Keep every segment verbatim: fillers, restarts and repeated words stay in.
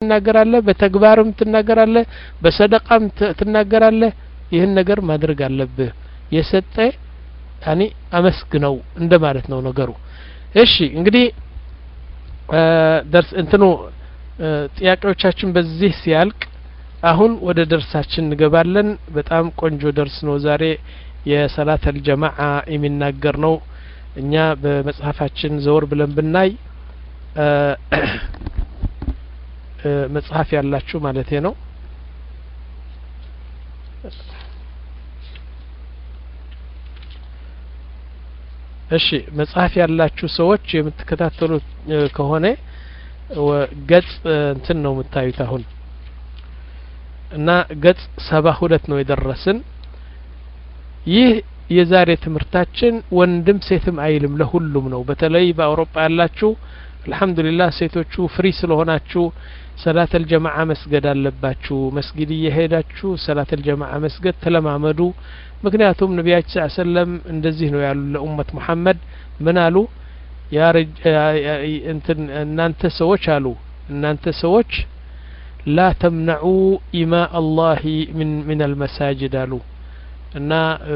ትናገራለህ በተግባርም ትናገራለህ በሰደቃም ትናገራለህ ይህን ነገር ማድረግ አለብህ የሰጠ ያኒ አመስግነው እንደማለት ነው ነገሩ እሺ እንግዲህ ደርስ እንትኑ ጥያቄዎቻችን በዚህ ሲያልቅ አሁን ወደ ደርሳችን እንገባለን በጣም ቆንጆ ደርስ ነው ዛሬ የሰላት አልጀማዓ የሚናገር ነው እኛ በመጽሐፋችን ዘወር ብለን ብናይ መጽሐፍ ያላችሁ ማለት ነው እሺ መጽሐፍ ያላችሁ ሰዎች የምትከታተሉ ከሆነ ገጽ እንትን ነው የምታዩት አሁን እና ገጽ ሰባ ሁለት ነው የደረስን ይህ የዛሬ ትምህርታችን ወንድም ሴትም አይልም ለሁሉም ነው በተለይ በአውሮፓ ያላችሁ አልহামዱሊላህ ሴቶቹ ፍሪ ስለሆናችሁ ሰላት አልጀማዓ መስገድ አለባችሁ መስጊድ እየሄዳችሁ ሰላት አልጀማዓ መስገድ ተለማመዱ ምክንያቱም ነብያችን ሰለላሁ ዐለይሂ ወሰለም እንደዚህ ነው ያሉ ለኡመት መሐመድ ምን አሉ ያ እንትን እናንተ ሰዎች አሉ እናንተ ሰዎች لا تمنعوا إماء الله من من المساجد አሉ እና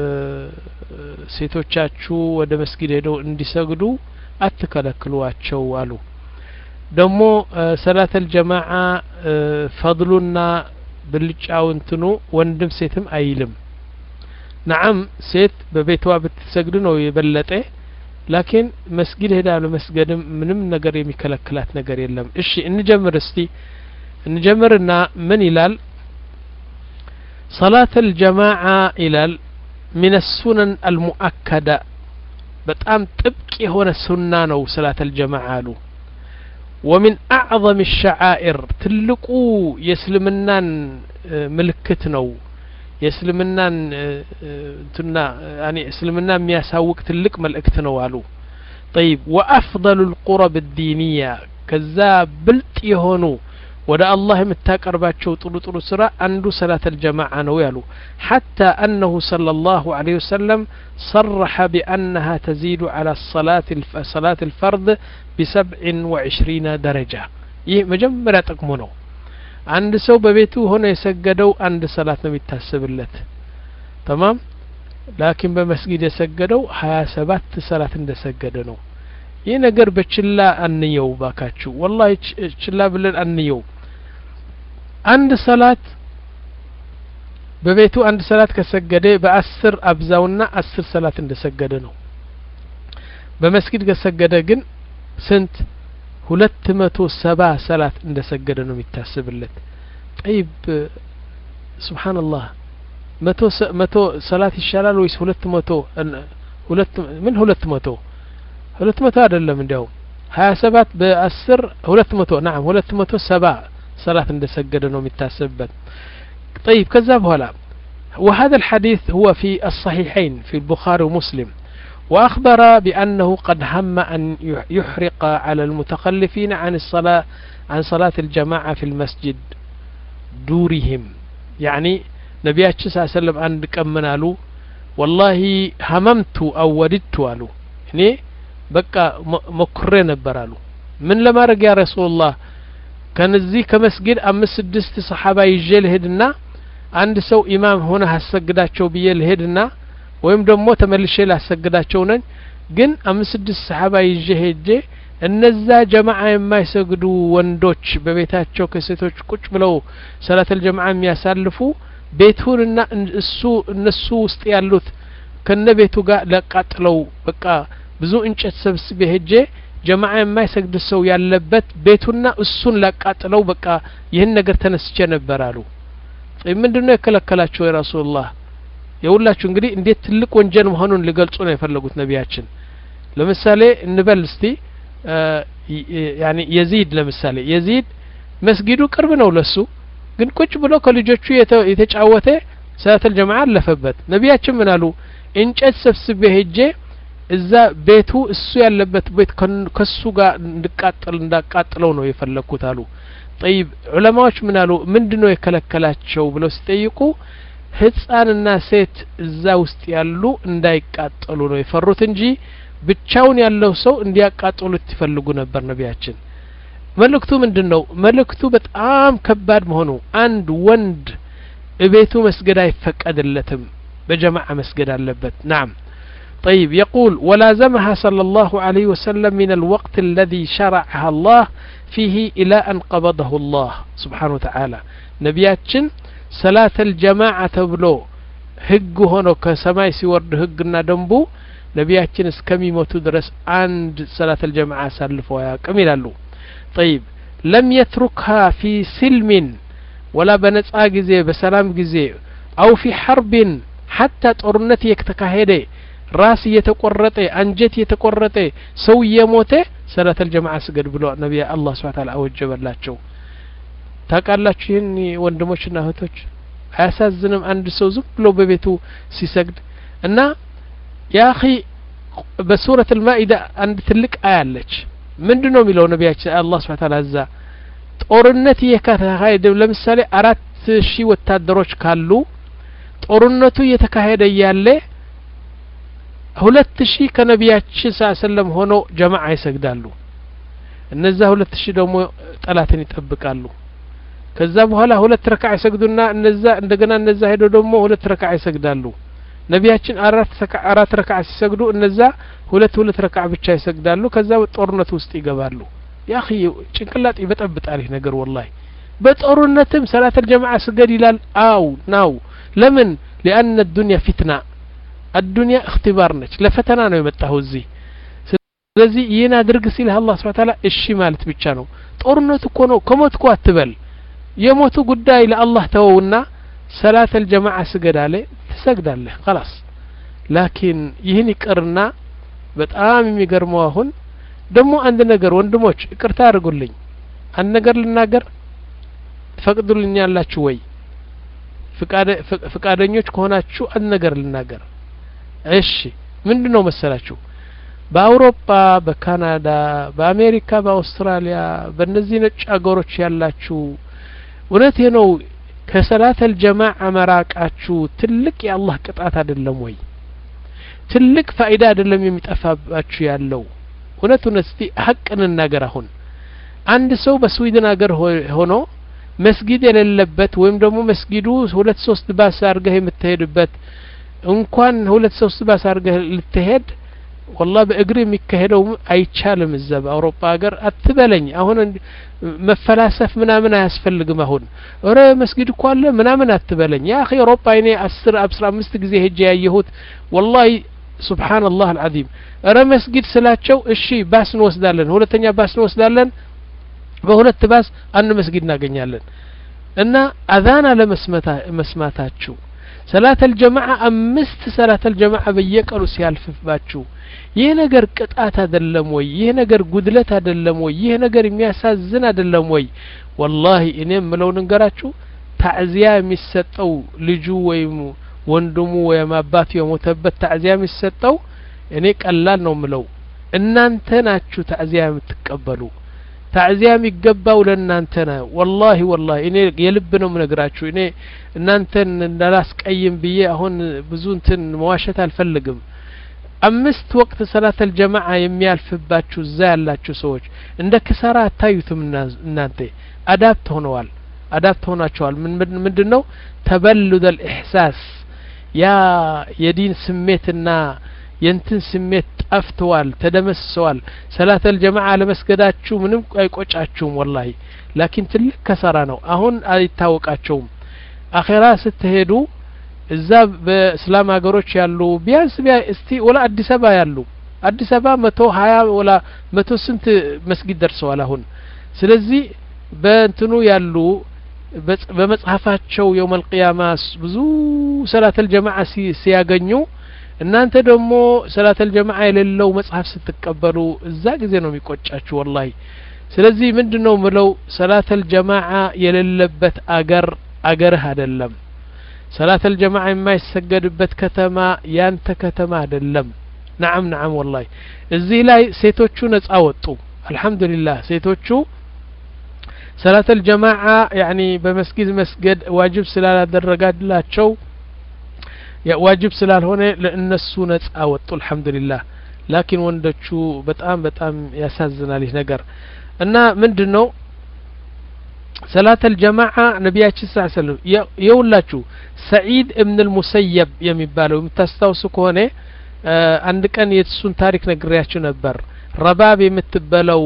ሴቶቻችሁ ወደ መስጊድ ሄደው እንዲሰግዱ አትከለክሏቸው አሉ ደግሞ ሰላት አልጀማዓ ፈضሉና ብልጫው እንትኑ ወንድም ሴትም አይልም نعم ሴት በቤቷ ብትሰግድ ነው የበለጠ ላኪን መስጊድ ሄዳ ለመስገድም ምንም ነገር የሚከለክላት ነገር የለም እሺ እንጀምር እስቲ እንጀምርና ምን ይላል صلاة الجماعة إلى من السنن المؤكدة بتأم تبكي هنا سنة أو صلاة الجماعة له ومن أعظم الشعائر تلقوا يسلمنا ملكتنا يسلمنا تنا يعني يسلمنا مياساوك تلك ملكتنا والو طيب وأفضل القرب الدينية كذاب بلت يهونو ودا الله متاقرباچو طلو طلو سرا عنده صلاه الجماعه نو يالو حتى انه صلى الله عليه وسلم صرح بانها تزيد على الصلاه صلاه الفرض بسبع وعشرين درجه ይህ መጀመሪያ ጥቅሙ ነው አንድ ሰው በቤቱ ሆኖ የሰገደው አንድ ሰላት ነው የሚታሰብለት تمام ላኪን በመስጊድ የሰገደው ሀያ ሰባት ሰላት እንደሰገደ ነው ይህ ነገር በችላ አንየው ባካችሁ والله ችላ ብለን አንየው አንድ ሰላት በቤቱ አንድ ሰላት ከሰገደ በ10 አብዛውና አስር ሰላት እንደሰገደ ነው በመስጊድ ከሰገደ ግን ስንት ሁለት መቶ ሰባ ሰላት እንደሰገደ ነው የሚታሰብለት طيب سبحان الله መቶ መቶ ሰላት ይሻላል ወይስ ሁለት መቶ ሁለት ምን ሁለት መቶ ሁለት መቶ አይደለም እንዴው ሀያ ሰባት በ10 ሁለት መቶ نعم ሁለት መቶ ሰባ صلاة እንደሰገደ ነው የሚታሰብበት طيب كذا በኋላ وهذا الحديث هو في الصحيحين في البخاري ومسلم وأخبر بأنه قد هم أن يحرق على المتخلفين عن الصلاة عن صلاة الجماعة في المسجد دورهم يعني نبياتش صلى الله عليه وسلم عند كمنالو والله هممت أو وددت አሉ እኔ በቃ መኩሬ ነበራሉ ምን ለማድረግ ያ ረሱላህ ከነዚህ ከመስጊድ አምስት ስድስት ሰሃባ ይጀል ሄድና አንድ ሰው ኢማም ሆነ አሰግዳቸው ብዬ ልሄድና ወይም ደግሞ ተመልሼ ላሰግዳቸው ነኝ ግን አምስት ስድስት ሰሃባ ይጀ ሄጄ እነዛ ጀማዓ የማይሰግዱ ወንዶች በቤታቸው ከሴቶች ቁጭ ብለው ሰላተል ጀማዓ የሚያሳልፉ ቤቱንና እሱ እነሱ ውስጥ ያሉት ከነቤቱ ጋር ለቃጥለው በቃ ብዙ እንጨት ሰብስቤ ሄጄ ጀማዓ የማይሰግድ ሰው ያለበት ቤቱና እሱን ለቃጥለው በቃ ይህን ነገር ተነስቼ ነበር አሉ ምንድነው የከለከላቸው የራሱላህ የሁላችሁ እንግዲህ እንዴት ትልቅ ወንጀል መሆኑን ሊገልጹ ነው የፈለጉት ነቢያችን ለምሳሌ እንበል እስቲ يعني يزيد ለምሳሌ يزيد መስጊዱ ቅርብ ነው ለሱ ግን ቁጭ ብሎ ከልጆቹ የተጫወተ ሰላተል ጀማዓ አለፈበት ነቢያችን ምን አሉ እንጨት ሰብስቤ ሄጄ እዛ ቤቱ እሱ ያለበት ቤት ከሱ ጋር እንድቃጠል እንዳቃጥለው ነው የፈለኩት አሉ طيب ዑለማዎች ምን አሉ ምንድነው የከለከላቸው ብለው ሲጠይቁ ህፃንና ሴት እዛ ውስጥ ያሉ እንዳይቃጠሉ ነው የፈሩት እንጂ ብቻውን ያለው ሰው እንዲያቃጥሉት ይፈልጉ ነበር ነቢያችን መልእክቱ ምንድነው መልእክቱ በጣም ከባድ መሆኑ አንድ ወንድ እቤቱ መስገድ አይፈቀድለትም በጀማዓ መስገድ አለበት نعم طيب يقول ولازمها صلى الله عليه وسلم من الوقت الذي شرعها الله فيه إلى أن قبضه الله سبحانه وتعالى نبياتشن صلاة الجماعة تبلو ህግ ሆኖ ከሰማይ ሲወርድ ህግና ደንቡ ነቢያችን እስከሚሞቱ ድረስ አንድ ሰላት الجماعة አሳልፈው ያቀም ይላሉ طيب لم يتركها في سلم ولا በነጻ ጊዜ በሰላም ጊዜ او في حرب حتى ጦርነት የተካሄደ ራስ የተቆረጠ አንጀት የተቆረጠ ሰው የሞተ ሰላት الجماعة ስገድ ብሎ ነብዩ አላህ Subhanahu Ta'ala አወጀበላቸው ታቃላችሁ ይሄን ወንድሞችና እህቶች አያሳዝንም አንድ ሰው ዝም ብሎ በቤቱ ሲሰግድ እና ያ اخي በሱረቱ አልማኢዳ አንድ ትልቅ አያለች ምንድነው የሚለው ነብያችን አላህ Subhanahu Ta'ala አዛ ጦርነት የተካሄደ ለምሳሌ አራት ሺህ ወታደሮች ካሉ ጦርነቱ የተካሄደ ያለ ሁለት ሺህ ከነብያችን ሰለላሁ ሆኖ ጀማዓ ይሰግዳሉ እነዛ ሁለት ሺህ ደግሞ ጠላትን ይጠብቃሉ ከዛ በኋላ ሁለት ረካዓ ይሰግዱና እነዛ እንደገና እነዛ ሄዶ ደግሞ ሁለት ረካዓ ይሰግዳሉ ነብያችን አራት ረካዓ አራት ረካዓ ሲሰግዱ እነዛ ሁለት ሁለት ረካዓ ብቻ ይሰግዳሉ ከዛ ጦርነት ውስጥ ይገባሉ ያ اخي ጭንቅላት ይበጠብጣል ይሄ ነገር والله በጦርነትም ሰላት الجماعة ስገድ ይላል አው ናው ለምን لان الدنيا فتنه الدنيا اختبار ነች ለፈተና ነው የመጣው እዚህ ስለዚህ ይሄን አድርግ ሲል አላህ Subhanahu Ta'ala እሺ ማለት ብቻ ነው ጦርነት እኮ ነው ከሞትኩ አትበል የሞቱ ጉዳይ ለአላህ ተወውና ሰላት الجماعة ስገድ አለ ትሰግዳለህ خلاص ላኪን ይሄን ይቀርና በጣም የሚገርመው አሁን ደሞ አንድ ነገር ወንድሞች ይቅርታ አድርጉልኝ አንድ ነገር ልናገር ትፈቅዱልኛላችሁ ወይ ፍቃደ ፍቃደኞች ከሆናችሁ አንድ ነገር ልናገር እሺ ምንድነው መሰላችሁ በአውሮፓ በካናዳ በአሜሪካ በአውስትራሊያ በእነዚህ ነጭ አገሮች ያላችሁ እውነቴ ነው ከሰላት الجماعة መራቃችሁ ትልቅ የአላህ ቅጣት አይደለም ወይ ትልቅ ፋይዳ አይደለም የሚጠፋባችሁ ያለው እውነቱን እስቲ ሐቅን እናገር አሁን አንድ ሰው በስዊድን አገር ሆኖ መስጊድ የሌለበት ወይም ደግሞ መስጊዱ ሁለት ሶስት ባስ አርገህ የምትሄድበት እንኳን ሁለት ሶስት ባስ አርገህ ልትሄድ والله በእግር የሚከሄደው አይቻልም እዛ በአውሮፓ ሀገር አትበለኝ አሁን መፈላሰፍ ምናምን አያስፈልግም አሁን ኦሬ መስጊድ እኮ አለ ምናምን አትበለኝ ያ اخي አውሮፓ እኔ አስር አስራ አምስት ጊዜ ሄጄ ያየሁት والله سبحان الله العظيم ኦሬ መስጊድ ስላቸው እሺ ባስ እንወስዳለን ሁለተኛ ባስ እንወስዳለን በሁለት ባስ አንድ መስጊድ እናገኛለን እና አዛና ለመስማታ መስማታችሁ ሰላት الجماعة አምስት ሰላት الجماعة በየቀኑ ሲያልፍባችሁ ይሄ ነገር ቅጣት አይደለም ወይ ይሄ ነገር ጉድለት አይደለም ወይ ይሄ ነገር የሚያሳዝን አይደለም ወይ والله እኔም ምለው ንገራችሁ ታዕዚያ የሚሰጠው ልጁ ወይም ወንድሙ ወይም አባቱ የሞተበት ታዕዚያ የሚሰጠው እኔ ቀላል ነው ምለው እናንተ ናችሁ ታዕዚያ የምትቀበሉ ታዕዚያ የሚገባው ለእናንተ ነው والله والله እኔ የልብ ነው ምነግራችሁ እኔ እናንተን እንዳላስቀይም ብዬ አሁን ብዙ እንትን መዋሸት አልፈልግም አምስት ወቅት ሰላት الجماعة የሚያልፍባችሁ እዛ ያላችሁ ሰዎች እንደ ክሳራ አታዩትም እናንተ አዳፕት ሆነዋል አዳፕት ሆናችኋል ምን ምንድነው ተበሉድ الإحساس ያ የዲን ስሜትና የንትን ስሜት ጠፍቷል ተደመሰዋል ሰላት الجماعة ለመስገዳችሁ ምንም አይቆጫችሁም والله ላኪን ትልቅ ከሰራ ነው አሁን አይታወቃቸውም አኺራ ስትሄዱ እዛ በእስላም ሀገሮች ያሉ ቢያንስ እስቲ ወላ አዲስ አበባ ያሉ አዲስ አበባ መቶ ሀያ ወላ መቶ ስንት መስጊድ ደርሰዋል አሁን ስለዚህ በእንትኑ ያሉ በመጽሐፋቸው يوم القيامة ብዙ ሰላት الجماعة ሲያገኙ እናንተ ደግሞ ሰላት الجماعة የሌለው መጽሐፍ ስትቀበሉ እዛ ጊዜ ነው የሚቆጫችሁ والله ስለዚህ ምንድነው ምለው ሰላት الجماعة የሌለበት አገር አገርህ አይደለም ሰላት الجماعة የማይሰገድበት ከተማ ያንተ ከተማ አይደለም نعم نعم والله እዚህ ላይ ሴቶቹ ነፃ ወጡ አልহামዱሊላህ ሴቶቹ ሰላት الجماعة يعني በመስጊድ መስገድ ዋጅብ ስላላደረጋላቸው ዋጅብ ስላልሆነ ለእነሱ ነፃ ወጡ አልহামዱሊላህ ላኪን ወንዶቹ በጣም በጣም ያሳዝናል ይህ ነገር እና ምንድነው صلاة الجماعة ነብያችን ሰለላሁ ዐለይሂ ወሰለም የውላችሁ ሰዒድ ኢብኑ አልሙሰየብ የሚባለው የምታስታውሱ ከሆነ አንድ ቀን የሱን ታሪክ ነግሬያችሁ ነበር ረባብ የምትበለው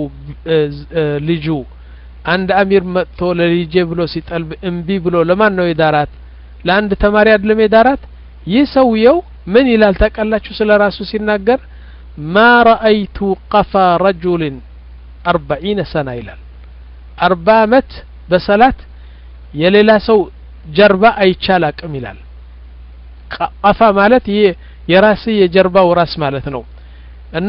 ልጁ አንድ አሚር መጥቶ ለልጄ ብሎ ሲጠልብ እምቢ ብሎ ለማን ነው የዳራት ለአንድ ተማሪ አይደለም የዳራት ይሰውየው ምን ይላል ታውቃላችሁ ስለራሱ ሲናገር ما رأيت قفا رجل أربعين سنة ይላል አርባ አመት በሰላት የሌላ ሰው ጀርባ አይቻላቅም ይላል ቀፋ ማለት ይሄ የራስ የጀርባው ራስ ማለት ነው እና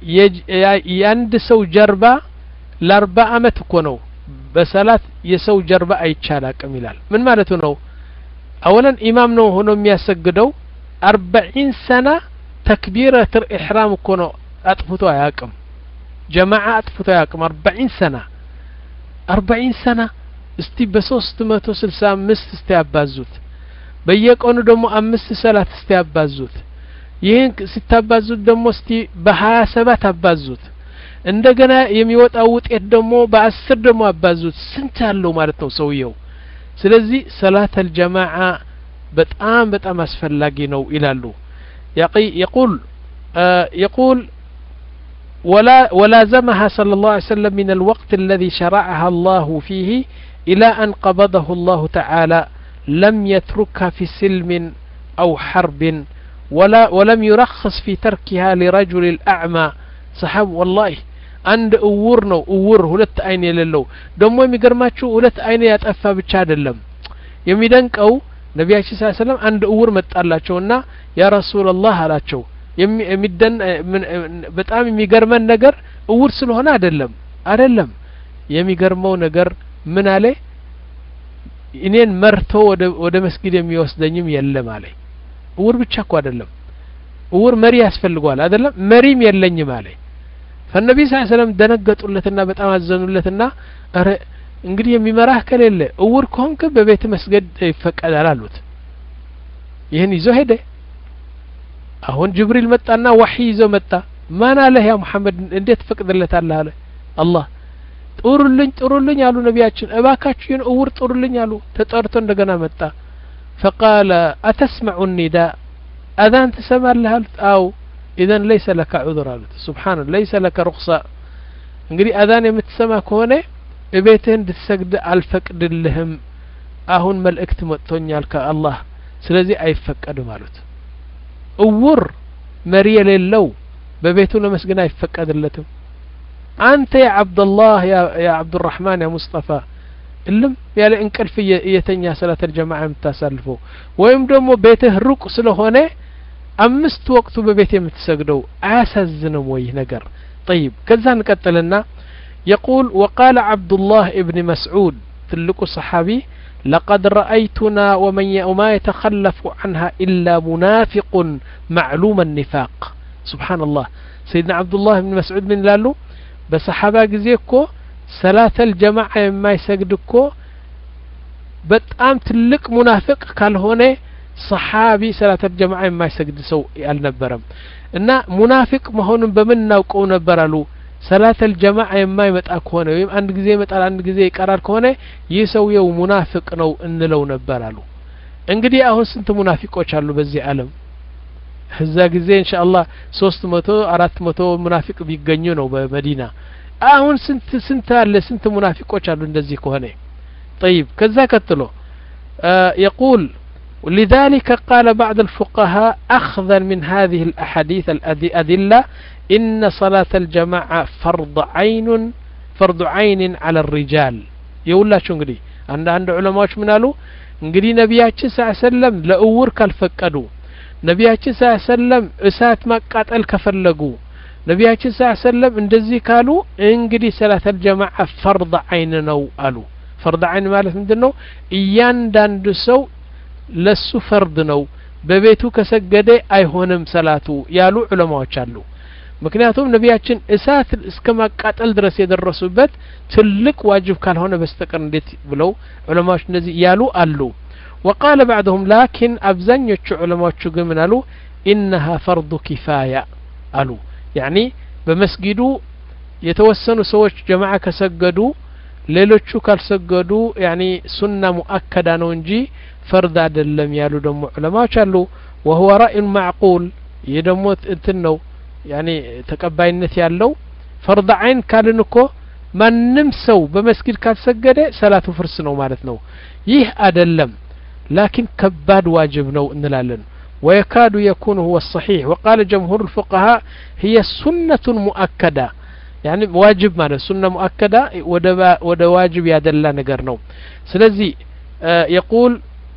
የአንድ ሰው ጀርባ ለአርባ አመት እኮ ነው በሰላት የሰው ጀርባ አይቻላቅም ይላል ምን ማለት ነው አወለን ኢማም ነው ሆኖ የሚያሰግደው አርባዒን ሰና ተክቢረተ ኢህራም እኮ ነው አጥፍቶ አያቅም ጀማዓ አጥፍቶ አያቅም አርባዒን ሰና አርባዒን ሰና እስቲ በሶስት መቶ ስልሳ አምስት እስቲ ያባዙት በየቀኑ ደግሞ አምስት ሰላት እስቲ ያባዙት ይሄን ሲታባዙት ደግሞ እስቲ በ27 አባዙት እንደገና የሚወጣው ውጤት ደግሞ በ10 ደግሞ አባዙት ስንት ያለው ማለት ነው ሰውየው ስለዚህ ሰላት الجماعة በጣም በጣም አስፈላጊ ነው ይላሉ يقول يقول ولا ولازمها صلى الله عليه وسلم من الوقت الذي شرعها الله فيه إلى أن قبضه الله تعالى لم يتركها في سلم أو حرب ولا ولم يرخص في تركها لرجل الأعمى صحاب والله عند أور نو أور ሁለት አይን የሌለው ደግሞ የሚገርማችሁ ሁለት አይን ያጠፋ ብቻ አይደለም የሚደንቀው ነብያችን ሰለላሁ ዐለይሂ ወሰለም አንድ እውር መጣላቸውና ያ ረሱላህ አላቸው የሚደን በጣም የሚገርመን ነገር እውር ስለሆነ አይደለም አይደለም የሚገርመው ነገር ምን አለ እኔን መርቶ ወደ ወደ መስጊድ የሚወስደኝም የለም አለ እውር ብቻ እኮ አይደለም እውር መሪ ያስፈልጋል አይደለም መሪም የለኝም አለ ፈነቢ ሰለላሁ ዐለይሂ ወሰለም ደነገጡለትና በጣም አዘኑለትና አረ እንግዲህ የሚመራህ ከሌለ እውር ኮንክ በቤት መስገድ ይፈቀዳል አሉት ይሄን ይዞ ሄደ አሁን ጅብሪል መጣና ወህይ ይዞ መጣ ማን አለ ያ መሐመድ እንዴት ፈቅድለታለህ አለ አላህ ጥሩልኝ ጥሩልኝ አሉ ነብያችን እባካችሁ እውር ጥሩልኝ አሉ ተጠርቶ እንደገና መጣ فقال أتسمع النداء أذان تسمع لها أو إذن ليس لك عذر سبحان الله ليس لك رخصة እንግዲህ أذان የምትሰማ ከሆነ እቤትህ እንድትሰግድ አልፈቅድልህም አሁን መልእክት መጥቶኛል ከአላህ ስለዚህ አይፈቀድም አሉት እውር መሪ የሌለው በቤቱ ለመስገድ አይፈቀድለትም አንተ ያ አብዱላህ ያ ያ አብዱራህማን ያ ሙስጠፋ እልም ያለ እንቅልፍ የተኛ ሰላት الجماعة የምታሳልፈው ወይም ደግሞ ቤትህ ሩቅ ስለሆነ አምስት ወቅቱ በቤት የምትሰግደው አያሳዝንም ወይ ነገር طيب ከዛ እንቀጥልና يقول وقال عبد الله ابن مسعود تلك صحابي لقد رأيتنا ومن وما يتخلف عنها إلا منافق معلوم النفاق سبحان الله سيدنا عبد الله بن مسعود من لالو بصحابة جزيكو صلاة الجماعة ما يسجدكو بتأم تلك منافق قال هنا صحابي صلاة الجماعة ما يسجد سو النبرم إن منافق ما هون بمنا وكون نبرلو صلاة الجماعة ما يمتأ كونه ويم عند جزء متأ عند جزء قرار كونه يسوي ومنافق نو إن لو نبرلو إنجدي أهون سنت منافق وشالو بزي علم هذا جزء إن شاء الله سوست متو أرات متو منافق بيجنونه بمدينة أهون سنت سنت على سنت منافق وشالو ندزي كونه طيب كذا كتلو آه يقول ولذلك قال بعض الفقهاء أخذا من هذه الأحاديث الأدلة إن صلاة الجماعة فرض عين فرض عين على الرجال يقول لا شو نقولي عند عند علماء من قالوا نقولي نبياتي صلى الله عليه وسلم لأور كالفكدو نبياتي صلى الله عليه وسلم أسات ما قاتل كفلقو نبياتي صلى الله عليه وسلم اندزي قالوا انقلي صلاة الجماعة فرض عين نو قالوا فرض عين مالك من دنو إيان داندسو لسو فرض نو ببيتو كسجد أيهونم صلاته يالو علماء شالو ምክንያቱም ነቢያችን እሳት እስከማቃጠል ድረስ የደረሱበት ትልቅ ዋጅብ ካልሆነ በስተቀር እንዴት ብለው ዑለማዎች እንደዚህ ያሉ አሉ وقال بعضهم لكن አብዛኞቹ ዑለማዎቹ ግን ምን አሉ انها فرض كفايه አሉ يعني በመስጊዱ የተወሰኑ ሰዎች ጀማዓ ከሰገዱ ሌሎቹ ካልሰገዱ ያኒ ሱና ሙአከዳ ነው እንጂ ፈርድ አይደለም ያሉ ደግሞ ዑለማዎች አሉ وهو رأي معقول يدمو እንትን ነው ያኒ ተቀባይነት ያለው ፈርድ አይን ካልን እኮ ማንም ሰው በመስጊድ ካልሰገደ ሰላቱ ፍርስ ነው ማለት ነው ይህ አይደለም لكن ከባድ ዋጅብ ነው እንላለን ويكاد يكون هو الصحيح وقال جمهور الفقهاء هي سنة مؤكدة يعني واجب ማለት سنة مؤكدة ወደ واجب ያደላ ነገር ነው ስለዚህ يقول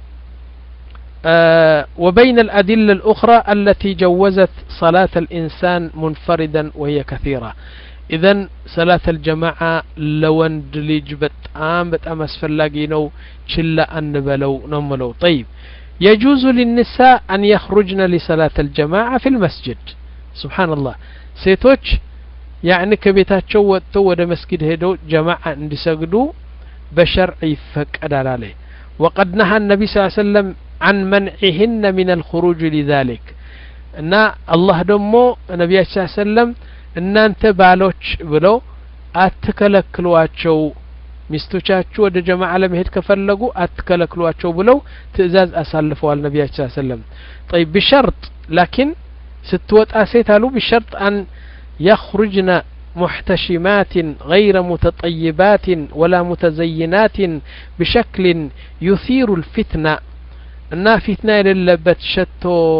وبين الأدلة الأخرى التي جوزت صلاة الإنسان منفردا وهي كثيرة إذن صلاة الجماعة لوند ليج بتام بتام اسفلاقي نو شلا أنبلو نملو طيب يجوز للنساء أن يخرجن لصلاة الجماعة في المسجد سبحان الله سيتوش يعني كبيتاتشو وتو ودا مسجد هدو جماعة اندسجدو بشرع فقد عليه وقد نهى النبي صلى الله عليه وسلم عن منعهن من الخروج لذلك ان الله دمو النبي صلى الله عليه وسلم እናንተ ባሎች ብለው አትከለክሏቸው ሚስቶቻችሁ ወደ ጀማዓ ለመሄድ ከፈለጉ አትከለክሏቸው ብለው ትእዛዝ አሳልፈዋል ነብያችን ሰለላሁ ዐለይሂ ወሰለም طيب بشرط لكن ስትወጣ ሴት አሉ بشرط ان يخرجن محتشمات غير متطيبات ولا متزينات بشكل يثير الفتنة እና ፊትና የሌለበት ሸቶ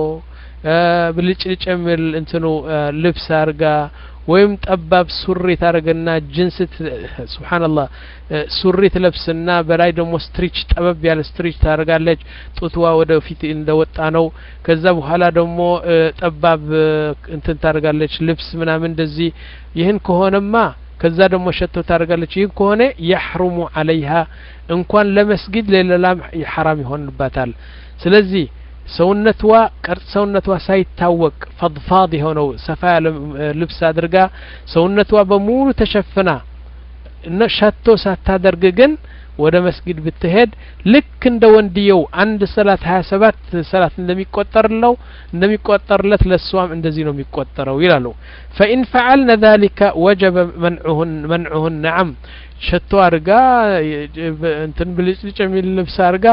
ብልጭልጭ የሚል እንትኑ ልብስ አርጋ ወይም ጠባብ ሱሪ ታረገና ጅንስ ሱብሃንአላህ ሱሪ ትለብስና በላይ ደግሞ ስትሪች ጠበብ ያለ ስትሪች ታረጋለች ጡትዋ ወደ ፊት እንደወጣ ነው ከዛ በኋላ ደግሞ ጠባብ እንትን ታረጋለች ልብስ ምናምን እንደዚህ ይህን ከሆነማ ከዛ ደግሞ ሸቶ ታረጋለች ይህን ከሆነ يحرم عليها እንኳን ለመስጊድ ለሌላም حرام ይሆንባታል ስለዚህ ሰውነቷ ቅርጽ ሰውነቷ ሳይታወቅ ፈضፋድ የሆነው ሰፋ ያለ ልብስ አድርጋ ሰውነቷ በሙሉ ተሸፍና እና ሸቶ ሳታደርግ ግን ወደ መስጊድ ብትሄድ ልክ እንደ ወንድየው አንድ ሰላት ሃያ ሰባት ሰላት እንደሚቆጠርለው እንደሚቆጠርለት ለሷም እንደዚህ ነው የሚቆጠረው ይላሉ فإن فعلنا ذلك وجب منعهن منعهن نعم ሸቶ አርጋ እንትን ብልጭልጭ የሚል ልብስ አርጋ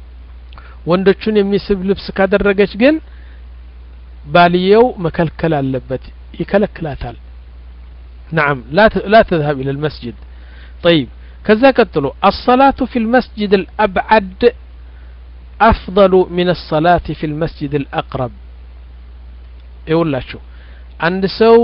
ወንዶቹን የሚስብ ልብስ ካደረገች ግን ባልየው መከልከል አለበት ይከለክላታል نعم لا لا تذهب الى المسجد طيب كذا قتلوا الصلاة في المسجد الأبعد أفضل من الصلاة في المسجد الأقرب يقول لا شو عند سو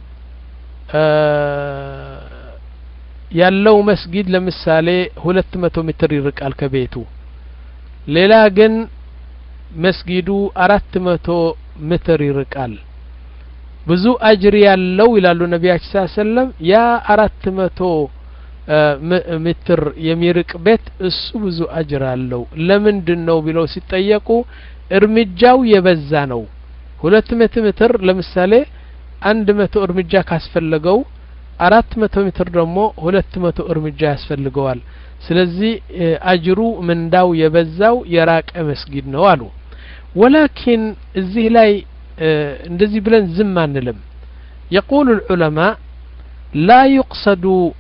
آه يالله مسجد لمثالي ሁለት መቶ ሜትር ይርቃል ከቤቱ ሌላ ግን መስጊዱ አራት መቶ ሜትር ይርቃል ብዙ አጅር ያለው ይላሉ ነብያችን ሰለላሁ ዐለይሂ ወሰለም ያ አራት መቶ ሜትር የሚርቅ ቤት እሱ ብዙ አጅር አለው ለምንድነው ብለው ሲጠየቁ እርምጃው የበዛ ነው ሁለት መቶ ሜትር ለምሳሌ አንድ መቶ እርምጃ ካስፈለገው አራት መቶ ሜትር ደግሞ ሁለት መቶ እርምጃ ያስፈልገዋል ስለዚህ አጅሩ ምንዳው የበዛው የራቀ መስጊድ ነው አሉ ولكن እዚህ ላይ እንደዚህ ብለን ዝም አንልም يقول العلماء لا يقصد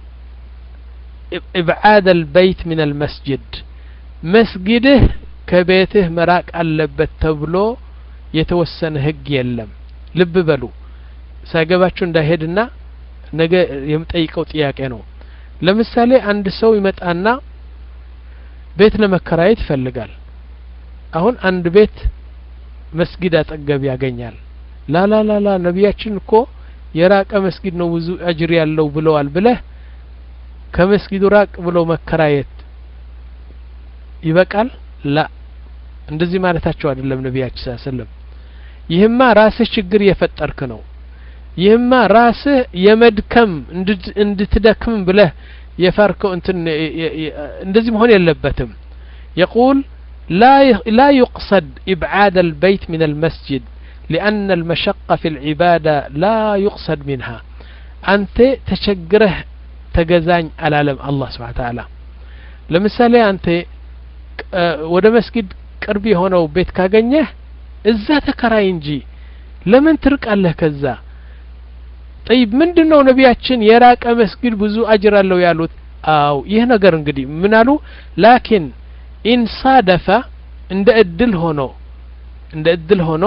ابعاد البيت من المسجد مسجده ከቤትህ መራቅ አለበት ተብሎ የተወሰነ ህግ የለም ልብ በሉ ሳይገባችሁ እንዳይሄድና ነገ የምጠይቀው ጥያቄ ነው ለምሳሌ አንድ ሰው ይመጣና ቤት ለመከራየት ይፈልጋል አሁን አንድ ቤት መስጊድ አጠገብ ያገኛል ላ ላ ላ ላ ነብያችን እኮ የራቀ መስጊድ ነው ብዙ አጅር ያለው ብለዋል ብለህ ከመስጊዱ ራቅ ብሎ መከራየት ይበቃል ላ እንደዚህ ማለታቸው አይደለም ነብያችን ሰለላሁ ዐለይሂ ወሰለም ይህማ ራስህ ችግር የፈጠርክ ነው ይህማ ራስህ የመድከም እንድትደክም ብለህ የፈርከው እንትን እንደዚህ መሆን የለበትም يقول لا لا يقصد ابعاد البيت من المسجد لأن المشقة في العبادة لا يقصد منها أنت تشجره تجزان على علم الله سبحانه وتعالى لمثالي أنت ወደ መስጊድ ቅርብ የሆነው ቤት ካገኘህ እዛ ተከራይ እንጂ ለምን ትርቃለህ ከዛ طيب ምንድነው ነቢያችን የራቀ መስጊድ ብዙ አጅር አለው ያሉት? አው ይሄ ነገር እንግዲህ ምን አሉ? ላኪን ኢንሳደፈ እንደ እድል ሆኖ እንደ እድል ሆኖ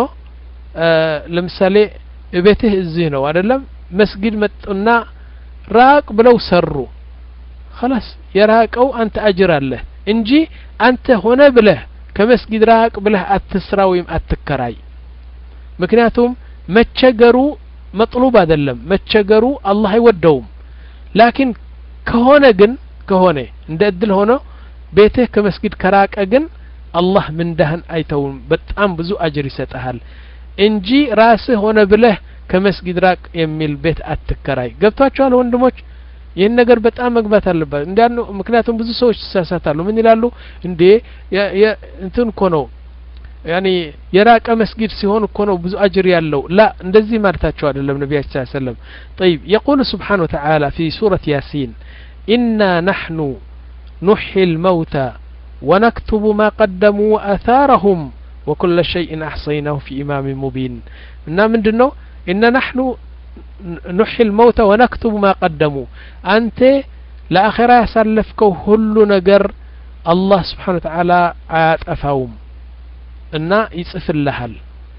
ለምሳሌ እቤትህ እዚህ ነው አይደለም መስጊድ መጥና ራቅ ብለው ሰሩ خلاص የራቀው አንተ አጅር አለ እንጂ አንተ ሆነ ብለህ ከመስጊድ ራቅ ብለህ አትስራ ወይም አትከራይ። ምክንያቱም መቸገሩ መጥሉብ አይደለም መቸገሩ አላህ አይወደውም። ላኪን ከሆነ ግን ከሆነ እንደ እድል ሆኖ ቤትህ ከመስጊድ ከራቀ ግን አላህ ምንዳህን አይተውም በጣም ብዙ አጅር ይሰጣል እንጂ ራስህ ሆነ ብለህ ከመስጊድ ራቅ የሚል ቤት አትከራይ። ገብቷችኋል ወንድሞች? ይሄን ነገር በጣም መግባት አለበት እንዴ ምክንያቱም ብዙ ሰዎች ተሳሳታሉ። ምን ይላሉ እንዴ እንትን እኮ ነው ያኒ የራቀ መስጊድ ሲሆን እኮ ነው ብዙ አጅር ያለው። ላ እንደዚህ ማለታቸው አይደለም ነብያችን ሰለላሁ ዐለይሂ ወሰለም። طيب يقول سبحانه وتعالى في سورة ياسين إنا نحن نحيي الموتى ونكتب ما قدموا وآثارهم وكل شيء أحصيناه في إمام مبين. إننا من دنو إن نحن نحيي الموتى ونكتب ما قدموا أنت لآخرة سلفكو هل نجر الله سبحانه وتعالى أفاهم إن يصفر لهال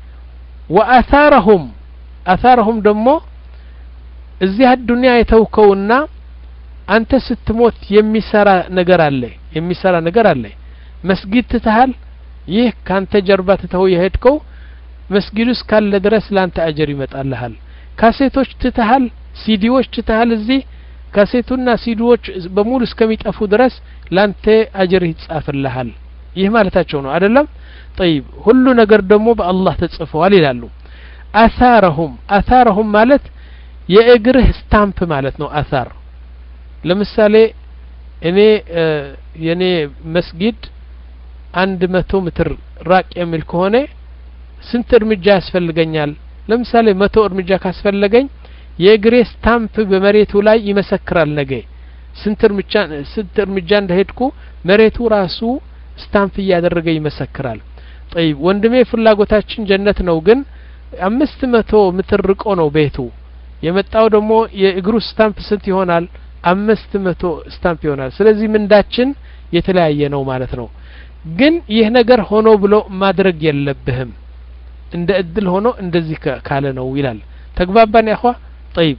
وآثارهم آثارهم دمو እዚህ الدنيا يتوكونا أنت ستموت يمسرا نجر عليه يمسرا نجر عليه مسجد تتهال ይህ ካንተ ጀርባ ተተው ይሄድከው መስጊዱስ ካለ ድረስ ላንተ አጅር ይመጣልሃል። ካሴቶች ትተሃል ሲዲዎች ትተሃል እዚህ ካሴቱና ሲዲዎች በሙሉ እስከሚጠፉ ድረስ ላንተ አጅር ይጻፍልሃል። ይህ ማለታቸው ነው አይደለም? طيب ሁሉ ነገር ደግሞ በአላህ ተጽፏል ይላሉ። አሳረሁም አሳረሁም ማለት የእግርህ ስታምፕ ማለት ነው። አሳር ለምሳሌ እኔ የኔ መስጊድ አንድ መቶ ሜትር ራቅ የሚል ከሆነ ስንት እርምጃ ያስፈልገኛል? ለምሳሌ መቶ እርምጃ ካስፈለገኝ የእግሬ ስታምፕ በመሬቱ ላይ ይመሰክራል። ነገ ስንት እርምጃ ስንት እርምጃ እንደሄድኩ መሬቱ ራሱ ስታምፕ ያደረገ ይመሰክራል። طيب ወንድሜ ፍላጎታችን ጀነት ነው ግን አምስት መቶ ሜትር ርቆ ነው ቤቱ የመጣው ደግሞ የእግሩ ስታምፕ ስንት ይሆናል? አምስት መቶ ስታምፕ ይሆናል። ስለዚህ ምንዳችን የተለያየ ነው ማለት ነው። ግን ይህ ነገር ሆኖ ብሎ ማድረግ የለብህም እንደ እድል ሆኖ እንደዚህ ካለ ነው ይላል። ተግባባን يا اخوا؟ طيب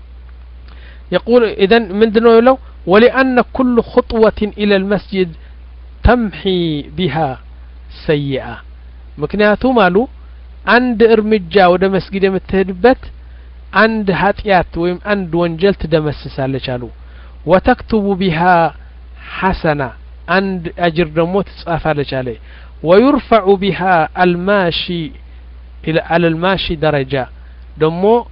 يقول اذا من دنو له ولان كل خطوه الى المسجد تمحي بها سيئه ምክንያቱም አሉ አንድ እርምጃ ወደ መስጊድ የምትሄድበት አንድ ኃጢያት ወይም አንድ ወንጀል ትደመስሳለች አሉ። وتكتب بها حسنه عند أجر دموت تصافالج عليه ويرفع بها الماشي إلى على الماشي درجة دمو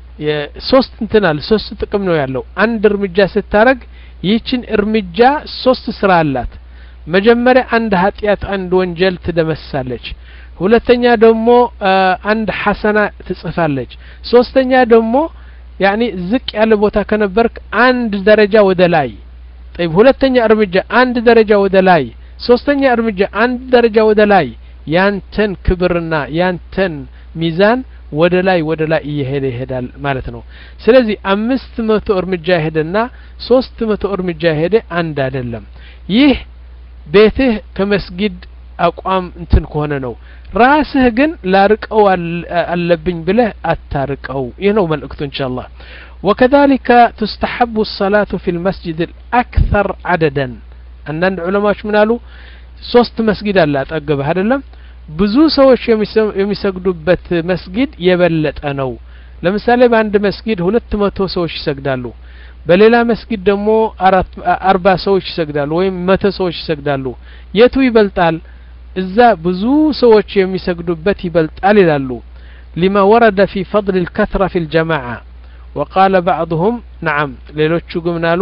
ሶስት እንትናል ሶስት ጥቅም ነው ያለው። አንድ እርምጃ ስታረግ ይህችን እርምጃ ሶስት ስራ አላት። መጀመሪያ አንድ ኃጢያት አንድ ወንጀል ትደመስሳለች። ሁለተኛ ደግሞ አንድ ሐሰና ትጽፋለች። ሶስተኛ ደግሞ ያኒ ዝቅ ያለ ቦታ ከነበርክ አንድ ደረጃ ወደ ላይ طيب ሁለተኛ እርምጃ አንድ ደረጃ ወደ ላይ ሶስተኛ እርምጃ አንድ ደረጃ ወደ ላይ ያንተን ክብርና ያንተን ሚዛን ወደ ላይ ወደ ላይ እየሄደ ይሄዳል ማለት ነው። ስለዚህ አምስት መቶ እርምጃ ሄደና ሶስት መቶ እርምጃ ሄደ አንድ አይደለም። ይህ ቤትህ ከመስጊድ አቋም እንትን ከሆነ ነው። ራስህ ግን ላርቀው አለብኝ ብለህ አታርቀው። ይህ ነው መልእክቱ ኢንሻአላህ። وكذلك تستحب الصلاة في المسجد الأكثر عددا أن العلماء منالو ሶስት መስጊድ አለ አጠገበህ አይደለም? ብዙ ሰዎች የሚሰግዱበት መስጊድ የበለጠ ነው። ለምሳሌ በአንድ መስጊድ ሁለት መቶ ሰዎች ይሰግዳሉ። በሌላ መስጊድ ደግሞ አርባ ሰዎች ይሰግዳሉ ወይም መቶ ሰዎች ይሰግዳሉ። የቱ ይበልጣል? እዛ ብዙ ሰዎች የሚሰግዱበት ይበልጣል ይላሉ። لما ورد في فضل الكثرة في الجماعة. وقال بعضهم نعم ሌሎቹ ግምናሉ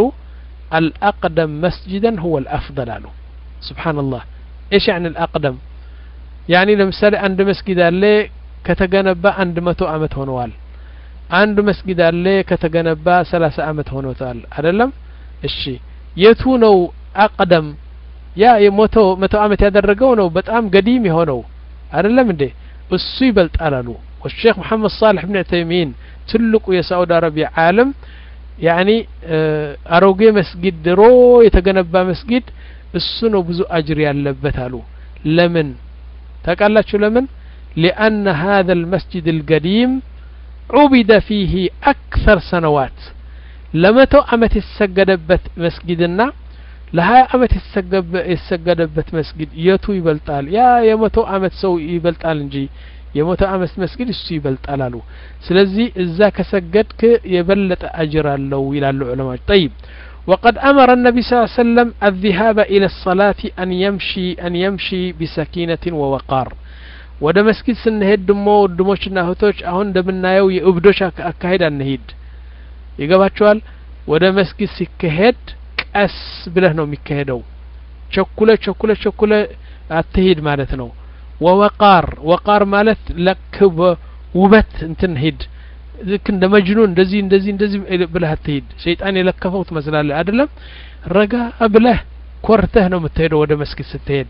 الأقدم مسجدا هو الأفضل አሉ። سبحان الله ايش يعني الأقدم؟ يعني ለምሳሌ አንድ መስጊድ አለ ከተገነባ አንድ መቶ አመት ሆነዋል። አንድ መስጊድ አለ ከተገነባ ሰላሳ አመት ሆኖታል አይደለም? እሺ የቱ ነው አቅደም? ያ የሞቶ መቶ አመት ያደረገው ነው በጣም ገዲም የሆነው አይደለም እንዴ? እሱ ይበልጣል አሉ والشيخ محمد صالح بن عثيمين تلقوا يا سعودي عربية عالم يعني أروجي مسجد درو يتجنب مسجد السنة بزو أجر ياللبت له لمن تقال شو لمن لأن هذا المسجد القديم عبد فيه أكثر سنوات لما تو أمت السجدبت مسجدنا لها أمت السجدبت مسجد يتو يبلطال يا يمتو أمت سو يبلطال انجي يمتو أمت مسجد السو يبلطال له سلزي إذا كسجدك يبلط أجر له إلى العلماء. طيب وقد أمر النبي صلى الله عليه وسلم الذهاب إلى الصلاة أن يمشي أن يمشي بسكينة ووقار. ወደ መስጊድ ስንሄድ ደሞ ወንድሞችና እህቶች አሁን እንደምናየው የእብዶች አካሄድ አንሄድ ይገባቸዋል። ወደ መስጊድ ሲከሄድ ቀስ ብለህ ነው የሚከሄደው። ቸኩለ ቸኩለ ቸኩለ አትሄድ ማለት ነው። ወወቃር ወቃር ማለት ለክብ ውበት እንትን ሄድ ልክ እንደ መጅኑን እንደዚህ እንደዚህ እንደዚህ ብለህ አትሄድ። ሸይጣን የለከፈው ትመስላለህ አይደለም። ረጋ ብለህ ኮርተህ ነው የምትሄደው ወደ መስጊድ ስትሄድ።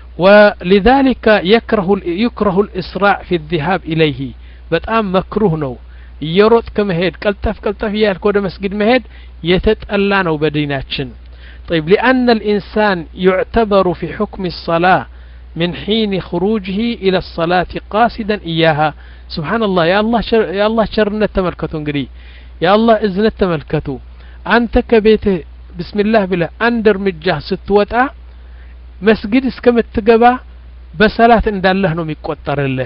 ولذلك يكره يكره الإسراع في الذهاب إليه بتأم مكروه نو يروت كمهد كالتف كالتف يالك وده مسجد مهد يتتألانو بديناتشن. طيب لأن الإنسان يعتبر في حكم الصلاة من حين خروجه إلى الصلاة قاصدا إياها. سبحان الله يا الله شر يا الله شرنا تملكتو انقري يا الله إذن تملكتو أنت كبيته بسم الله بالله أندر مجاه ستوتا مسجد እስከምትገባ በሰላት እንዳለህ ነው የሚቆጠርልህ።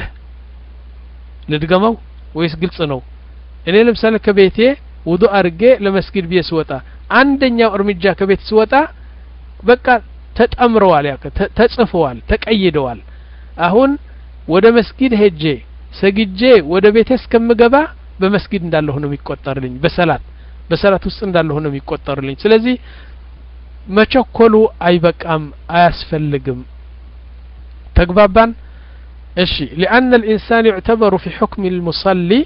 ልድገመው ወይስ ግልጽ ነው? እኔ ለምሳሌ ከቤቴ ውዱእ አርጌ ለመስጊድ ቢስወጣ አንደኛው እርምጃ ከቤት ስወጣ በቃ ተጠምረዋል፣ ያ ተጽፈዋል፣ ተቀይደዋል። አሁን ወደ መስጊድ ሄጄ ሰግጄ ወደ ቤቴ እስከምገባ በመስጊድ እንዳለሁ ነው የሚቆጠርልኝ። በሰላት በሰላት ውስጥ እንዳለሁ ነው የሚቆጠርልኝ። ስለዚህ መቸኮሉ አይበቃም አያስፈልግም። ተግባባን? እሺ لأن الإنسان يعتبر في حكم المصلي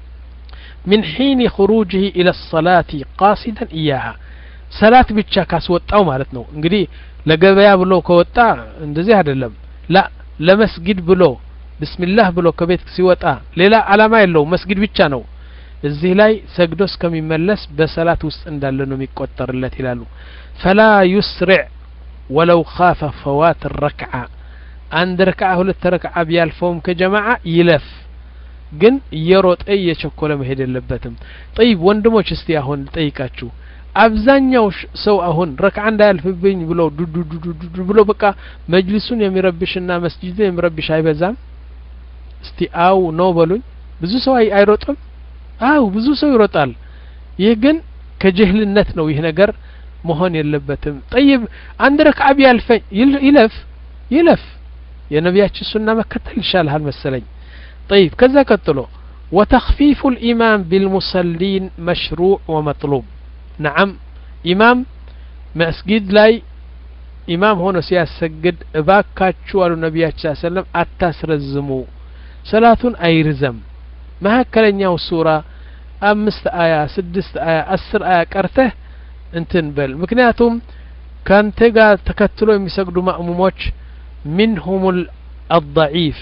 من حين خروجه إلى الصلاة قاصدا إياها. صلاة ብቻ ካስወጣው ማለት ነው። እንግዲህ ለገበያ ብሎ ከወጣ እንደዚህ አይደለም። ላ ለመስጊድ ብሎ ቢስሚላህ ብሎ ከቤት ሲወጣ ሌላ ዓላማ የለው መስጊድ ብቻ ነው። እዚህ ላይ ሰግዶ እስከሚመለስ በሰላት ውስጥ እንዳለ ነው የሚቆጠርለት ይላሉ። فلا يسرع ولو خاف فوات الركعة. عند ركعة ሁለት ረክዓ ቢያልፈውም ከጀማዓ ይለፍ ግን የሮጥ እየቸኮለ መሄድ የለበትም። طيب ወንድሞች እስቲ አሁን ጠይቃችሁ አብዛኛው ሰው አሁን ረክዓ እንዳያልፍብኝ ብሎ ዱዱዱዱ ብሎ በቃ መጅሊሱን የሚረብሽና መስጂዱን የሚረብሽ አይበዛም? እስቲ አው ነው በሉኝ። ብዙ ሰው አይሮጥም? አው ብዙ ሰው ይሮጣል። ይህ ግን ከጀህልነት ነው። ይህ ነገር መሆን የለበትም። طيب አንድ ረክዓ ቢያልፈኝ ይለፍ ይለፍ የነቢያችን ሱና መከተል ይሻላል መሰለኝ። طيب ከዛ ቀጥሎ وتخفيف الإمام بالمصلين مشروع ومطلوب. نعم إمام مسجد لاي إمام ሆኖ ሲያሰግድ እባካችሁ አሉ ነቢያችን ሰለላሁ ዐለይሂ ወሰለም አታስረዝሙ፣ ሰላቱን አይርዘም። መሐከለኛው ሱራ አምስት አያ ስድስት አያ አስር አያ ቀርተህ እንትን በል። ምክንያቱም ካንተ ጋር ተከትሎ የሚሰግዱ ማእሙሞች منهم الضعيف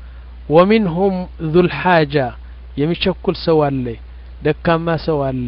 ومنهم ذو الحاجة የሚቸኩል ሰው አለ፣ ደካማ ሰው አለ፣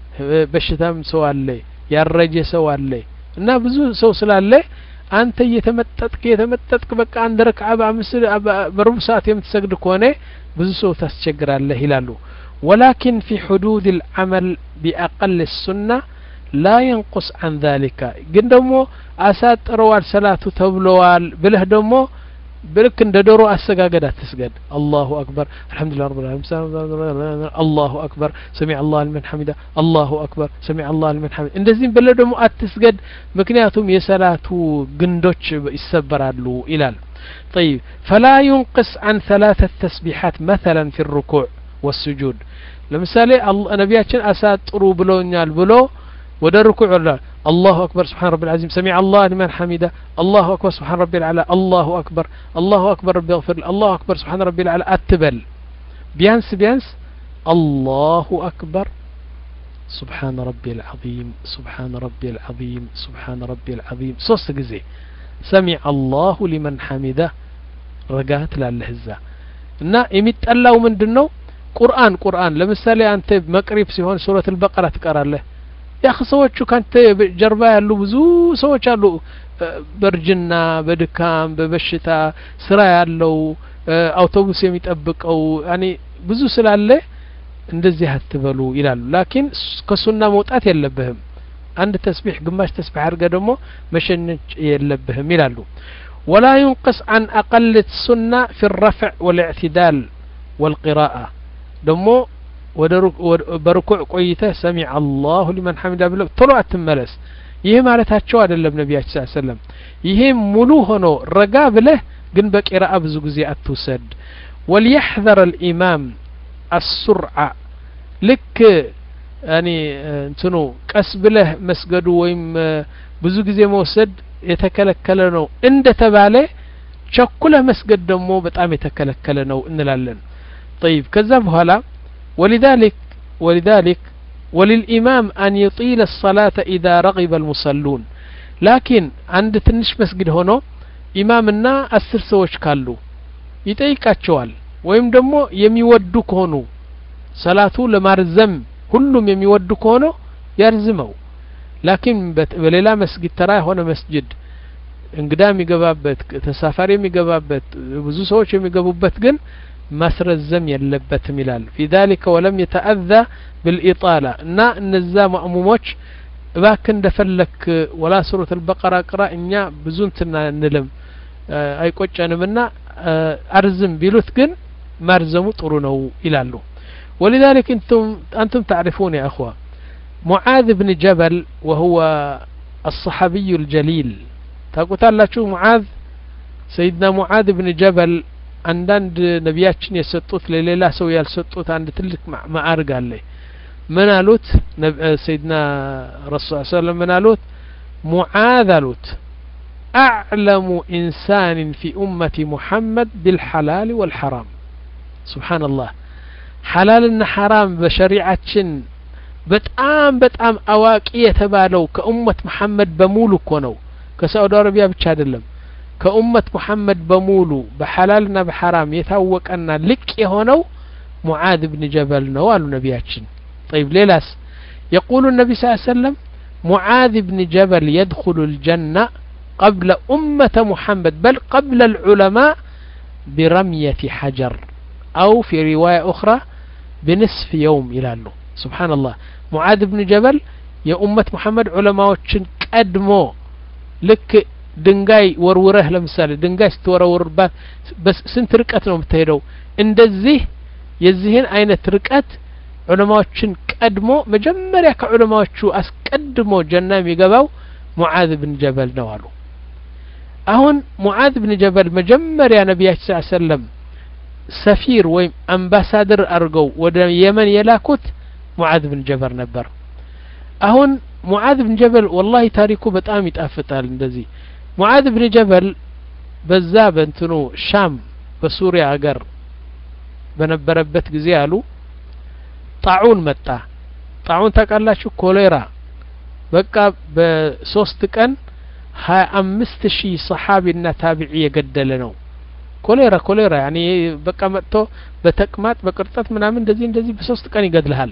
በሽታም ሰው አለ፣ ያረጀ ሰው አለ እና ብዙ ሰው ስላለ አንተ እየተመጠጥክ እየተመጠጥክ በቃ አንድ ረክዓ በአምስት በሩብ ሰዓት የምትሰግድ ከሆነ ብዙ ሰው ታስቸግራለህ ይላሉ። ولكن في حدود العمل بأقل السنة لا ينقص عن ذلك. ግን ደግሞ አሳጥረዋል ሰላቱ ተብለዋል ብለህ ደግሞ ብልክ እንደ ዶሮ አሰጋገድ አትስገድ። አላሁ አክበር አልহামዱሊላህ ረብል ዓለሚን አላሁ አክበር ሰሚዐ አላሁ ሊመን ሐሚዳ አላሁ አክበር ሰሚዐ አላሁ ሊመን ሐሚዳ እንደዚህ ብለህ ደግሞ አትስገድ። ምክንያቱም የሰላቱ ግንዶች ይሰበራሉ ይላል። طيب فلا ينقص عن ثلاثة تسبيحات مثلا في الركوع والسجود. ለምሳሌ ነቢያችን አሳጥሩ ብሎኛል ብሎ ወደ ሩኩዕ ወላ الله أكبر سبحان ربي العظيم سمع الله لمن حمده الله أكبر سبحان ربي العلى الله أكبر الله أكبر ربي اغفر الله أكبر سبحان ربي العلى أتبل بيانس بيانس الله أكبر سبحان ربي العظيم سبحان ربي العظيم سبحان ربي العظيم صوص جزي سمع الله لمن حمده رجعت للهزة እና የሚጠላው ምንድነው ቁርአን ቁርአን ለምሳሌ አንተ መቅሪብ ሲሆን ሱረት አልበቀራ ትቀራለህ ያ ኸሰዎቹ ካንተ ጀርባ ያሉ ብዙ ሰዎች አሉ በርጅና በድካም በበሽታ ስራ ያለው አውቶቡስ የሚጠብቀው ያኒ ብዙ ስላለ እንደዚህ አትበሉ ይላሉ ላኪን ከሱና መውጣት የለብህም አንድ ተስቢህ ግማሽ ተስቢህ አርገ ደግሞ መሸነጭ የለብህም ይላሉ ولا ينقص عن أقل السنة في الرفع والاعتدال والقراءة دمو بركوع قويته سمع الله لمن حمده بلو طلع تملس ይሄ ማለታቸው አይደለም ነብያችን ሰለላሁ ዐለይሂ ወሰለም ይሄ ሙሉ ሆኖ ረጋ ብለህ ግን በቂራአ ብዙ ጊዜ አትውሰድ وليحذر الإمام السرعة لك يعني እንትኑ ቀስ ብለህ መስገዱ ወይም ብዙ ጊዜ መውሰድ የተከለከለ ነው እንደተባለ ቸኩለህ መስገድ ደግሞ በጣም የተከለከለ ነው እንላለን طيب ከዛ በኋላ ولذلك ولذلك وللإمام أن يطيل الصلاة إذا رغب المصلون لكن عند تنش مسجد هنا إمامنا أسر سوش كالو يتأيكاتشوال ويم دمو يميودوك هنو صلاة لمارزم كلهم يميودوك هنو يرزمو لكن بليلا مسجد تراه هنا مسجد انقدام يقبابت تسافر يقبابت بزو سوش يقبابت جن مسرزم يلبت ملال في ذلك ولم يتأذى بالإطالة نا نزا مأموموش باكن دفلك ولا سورة البقرة قراء إنيا بزونتنا نلم اه أي قوش أنا منا اه أرزم بيلوثقن مرزمو طرونو إلالو ولذلك انتم, أنتم تعرفون يا أخوة معاذ بن جبل وهو الصحابي الجليل تقول تعالى شو معاذ سيدنا معاذ بن جبل عندند نبياتشن يسطوت لليلا سو يالسطوت عند تلك معارق عليه منالوت سيدنا رسول الله صلى الله عليه وسلم منالوت معاذلوت أعلم إنسان في أمة محمد بالحلال والحرام سبحان الله حلال حرام بشريعتشن بتأم بتأم أواقية تبالو كأمة محمد بمولو كونو كسعود عربية بتشادلم كأمة محمد بمولو بحلالنا بحرام يتوق أن لك يهونو معاذ بن جبل نوال نبياتشن طيب ليلاس يقول النبي صلى الله عليه وسلم معاذ بن جبل يدخل الجنة قبل أمة محمد بل قبل العلماء برمية حجر أو في رواية أخرى بنصف يوم إلى الله سبحان الله معاذ بن جبل يا أمة محمد علماء قدمو لك ድንጋይ ወርውረህ ለምሳሌ ድንጋይ ስትወረውርባት በስ ስንት ርቀት ነው የምትሄደው እንደዚህ የዚህን አይነት ርቀት ዑለማዎችን ቀድሞ መጀመሪያ ከዑለማዎቹ አስቀድሞ ጀና የሚገባው ሙዓዝ ብን ጀበል ነው አሉ አሁን ሙዓዝ ብን ጀበል መጀመሪያ ነብያችን ሰለላሁ ዐለይሂ ወሰለም ሰፊር ወይም አምባሳደር አርገው ወደ የመን የላኩት ሙዓዝ ብን ጀበል ነበር አሁን ሙዓዝ ብን ጀበል والله ታሪኩ በጣም ይጣፍጣል እንደዚህ ሙዓዝ ብን ጀበል በዛ በእንትኑ ሻም በሱሪያ ሀገር በነበረበት ጊዜ አሉ ጣዑን መጣ ጣዑን ታውቃላችሁ ኮሌራ በቃ በሶስት ቀን ሀያ አምስት ሺህ ሰሃቢና ታቢዒ የገደለ ነው ኮሌራ ኮሌራ ያኒ በቃ መጥቶ በተቅማጥ በቅርጠት ምናምን እንደዚህ እንደዚህ በሶስት ቀን ይገድልሃል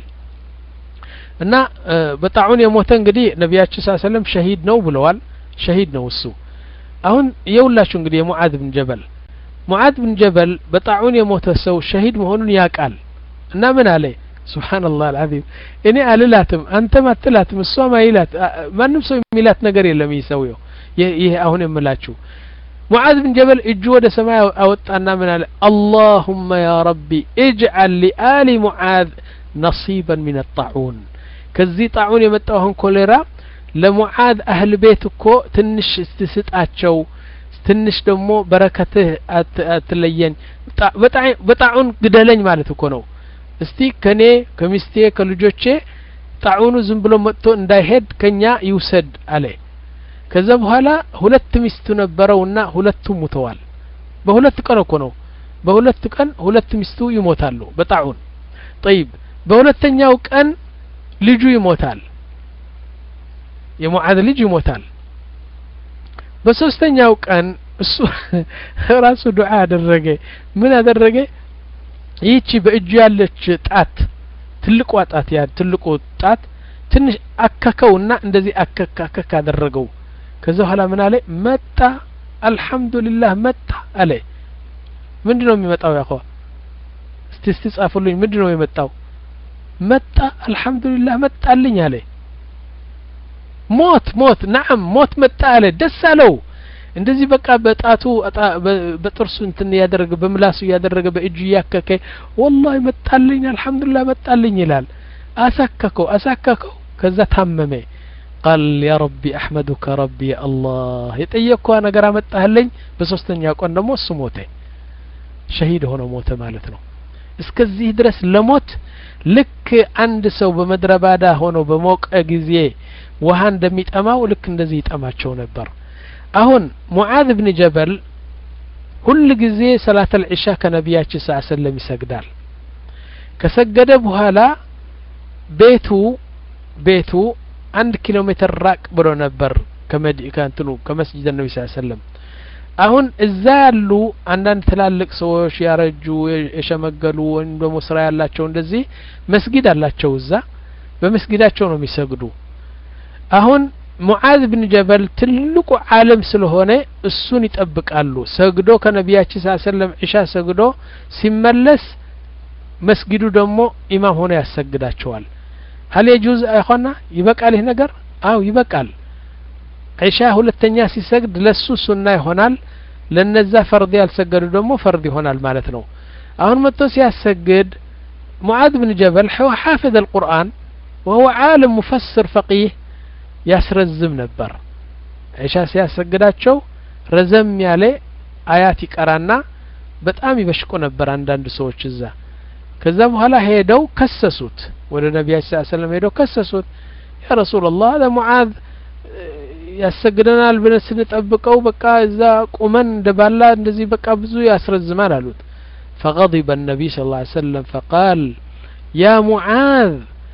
እና በጣዑን የሞተ እንግዲህ ነብያችን ሰለላሁ ዐለይሂ ወሰለም ሸሂድ ነው ብለዋል ሸሂድ ነው እሱ አሁን የውላችሁ እንግዲህ የሙዓዝ ብን ጀበል ሙዓዝ ብን ጀበል በጣዑን የሞተ ሰው ሸሂድ መሆኑን ያቃል እና ምን አለ ሱብሃንአላህ አልዓዚም እኔ አልላትም አንተ ማትላትም እሷ ማይላት ማንም ሰው የሚላት ነገር የለም ይሰውየው ይሄ አሁን የምላችሁ ሙዓዝ ብን ጀበል እጁ ወደ ሰማይ አወጣና ምን አለ اللهم يا ربي اجعل لآل معاذ نصيبا من الطاعون ከዚህ ጣዑን የመጣው አሁን ኮሌራ ለሙዓዝ አህል ቤት እኮ ትንሽ ስትስጣቸው ትንሽ ደግሞ በረከትህ አትለየን በጣዑን ግደለኝ ማለት እኮ ነው እስቲ ከኔ ከሚስቴ ከልጆቼ ጣዑኑ ዝም ብሎ መጥቶ እንዳይሄድ ከኛ ይውሰድ አለ ከዛ በኋላ ሁለት ሚስቱ ነበረውና ሁለቱም ሞተዋል በሁለት ቀን እኮ ነው በሁለት ቀን ሁለት ሚስቱ ይሞታሉ በጣዑን طيب በሁለተኛው ቀን ልጁ ይሞታል የሙዓዝ ልጅ ይሞታል በሶስተኛው ቀን እሱ ራሱ ዱዓ አደረገ ምን አደረገ ይህቺ በእጁ ያለች ጣት ትልቁ ጣት ያ ትልቁ ጣት ትንሽ አከከውና እንደዚህ አከካከክ አደረገው ከዛ ኋላ ምን አለ መጣ አልহামዱሊላህ መጣ አለ ምንድነው የሚመጣው ያخوا እስቲ እስቲ ጻፉልኝ ምንድነው የመጣው መጣ አልহামዱሊላህ መጣልኝ አለ ሞት ሞት نعم ሞት መጣ አለ ደስ አለው እንደዚህ በቃ በጣቱ በጥርሱ እንትን ያደረገ በምላሱ ያደረገ በእጁ ያከከ والله መጣልኝ አልহামዱሊላህ መጣልኝ ይላል አሳከከው አሳከከው ከዛ ታመመ قال يا ربي احمدك ربي الله يطيقوا ነገር አመጣህልኝ በሶስተኛው ቀን ደግሞ እሱ ሞተ ሸሂድ ሆኖ ሞተ ማለት ነው እስከዚህ ድረስ ለሞት ልክ አንድ ሰው በመድረባዳ ሆኖ በሞቀ ጊዜ ውሃ እንደሚጠማው ልክ እንደዚህ ይጠማቸው ነበር አሁን ሙዓዝ ኢብኑ ጀበል ሁሉ ጊዜ ሰላተ العሻ ከነቢያችን ሰለላሁ ዐለይሂ ወሰለም ይሰግዳል ከሰገደ በኋላ ቤቱ ቤቱ አንድ ኪሎ ሜትር ራቅ ብሎ ነበር ከመዲካንቱ ከመስጂድ ነብዩ ሰለላሁ ዐለይሂ ወሰለም አሁን እዛ ያሉ አንዳንድ ትላልቅ ሰዎች ያረጁ የሸመገሉ ወይም ደግሞ ስራ ያላቸው እንደዚህ መስጊድ አላቸው እዛ በመስጊዳቸው ነው የሚሰግዱ አሁን ሙዓዝ ኢብኑ ጀበል ትልቁ ዓለም ስለሆነ እሱን ይጠብቃሉ ሰግዶ ከነቢያችን ሰለላሁ ዐለይሂ ወሰለም ኢሻ ሰግዶ ሲመለስ መስጊዱ ደግሞ ኢማም ሆኖ ያሰግዳቸዋል هل يجوز اخوانا ይበቃል ይሄ ነገር አው ይበቃል ኢሻ ሁለተኛ ሲሰግድ ለሱ ሱና ይሆናል ለነዛ ፈርድ ያልሰገዱ ደግሞ ፈርድ ይሆናል ማለት ነው አሁን መጥቶ ሲያሰግድ ሙዓዝ ኢብኑ ጀበል هو حافظ القرآن وهو عالم مفسر فقيه ያስረዝም ነበር ኢሻ ሲያሰግዳቸው ረዘም ያለ አያት ይቀራና በጣም ይበሽቁ ነበር አንዳንድ ሰዎች እዛ ከዛ በኋላ ሄደው ከሰሱት ወደ ነብያችን ሰለላሁ ዐለይሂ ወሰለም ሄደው ከሰሱት ያ ረሱላህ ለሙዓዝ ያሰግደናል ብለን ስንጠብቀው በቃ እዛ ቁመን እንደባላ እንደዚህ በቃ ብዙ ያስረዝማል አሉት فغضب النبي صلى الله عليه وسلم فقال يا معاذ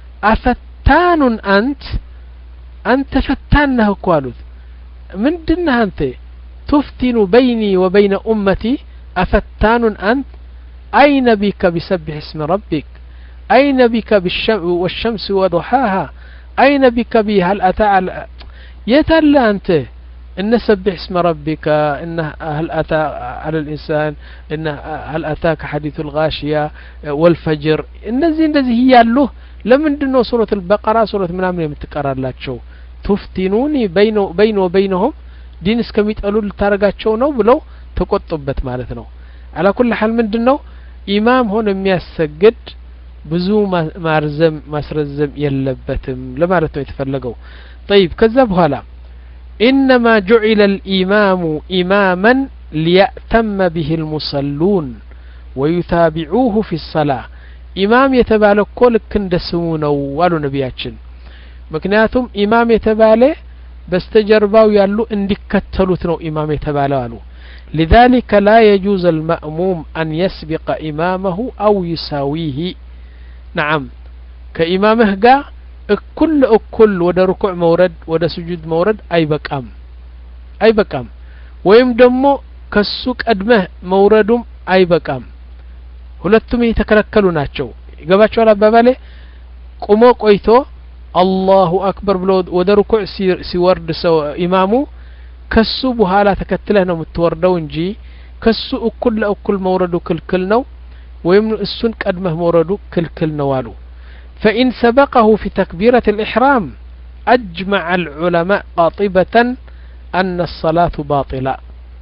أفتان أنت أنت فتانه قالوا من دنا أنت تفتن بيني وبين أمتي أفتان أنت أين بك بسبح اسم ربك أين بك والشمس وضحاها أين بك بهل أتى يتلى أنت إن سبح اسم ربك إن هل أتى على الإنسان إن هل أتاك حديث الغاشية والفجر النزي النزي هي له لمن دنو سورة البقرة سورة من عمري متكرر لا تشو تفتنوني بين بين وبينهم دين اسكميت قالوا لتارجات شو نو بلو تقطبت مالتنا على كل حال من دنو إمام هون የሚያሰግድ ብዙ ማርዘም ማስረዘም የለበትም ለማለት ነው የተፈለገው طيب كذا በኋላ إنما جعل الإمام إماما ليأتم به المصلون ويتابعوه في الصلاة إمام يتبالى كل كندسمون وقالوا نبياتشن مكنياتهم إمام يتبالى بستجرباو يالو اندكتلوت نو إمام يتبالى قالوا لذلك لا يجوز المأموم أن يسبق إمامه أو يساويه نعم كإمامه قا كل أكل ودا ركوع مورد ودا سجود مورد أي بكام أي بكام ويمدمو كسوك أدمه موردم أي بكام ሁለቱም የተከለከሉ ናቸው ይገባቸዋል አባባሌ ቆሞ ቆይቶ አላሁ አክበር ብሎ ወደ ሩኩዕ ሲወርድ ሰው ኢማሙ ከሱ በኋላ ተከትለህ ነው የምትወርደው እንጂ ከሱ እኩል ለእኩል መውረዱ ክልክል ነው ወይም እሱን ቀድመህ መውረዱ ክልክል ነው አሉ فإن سبقه في تكبيرة الإحرام أجمع العلماء قاطبة أن الصلاة باطلة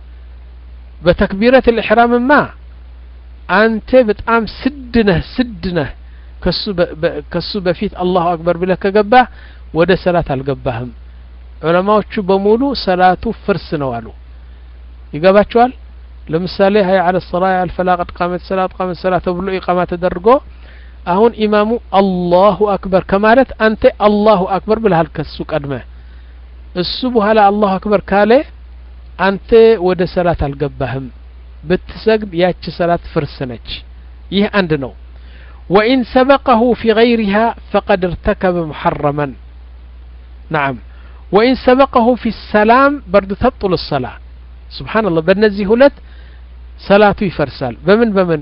بتكبيرة الإحرام ما أنت بتقام سدنه سدنه كسو كسو بفيت الله أكبر بلا كجبه وده صلاة الجبهم علماء شو بمولو صلاة فرس نوالو يجابتشوال لمثالي هي على الصلاة على الفلاح قد قامت صلاة قامت صلاة بلو إقامات درجو أهون إمامو الله أكبر كمالت أنت الله أكبر بلا هالكسو قدمه الصبح على الله أكبر كاله أنت وده صلاة الجبهم بتسجد ياتش صلاة فرسنج يه عندنا وإن سبقه في غيرها فقد ارتكب محرما نعم وإن سبقه في السلام برد تبطل الصلاة سبحان الله بنزيه لت صلاته يفرسال بمن بمن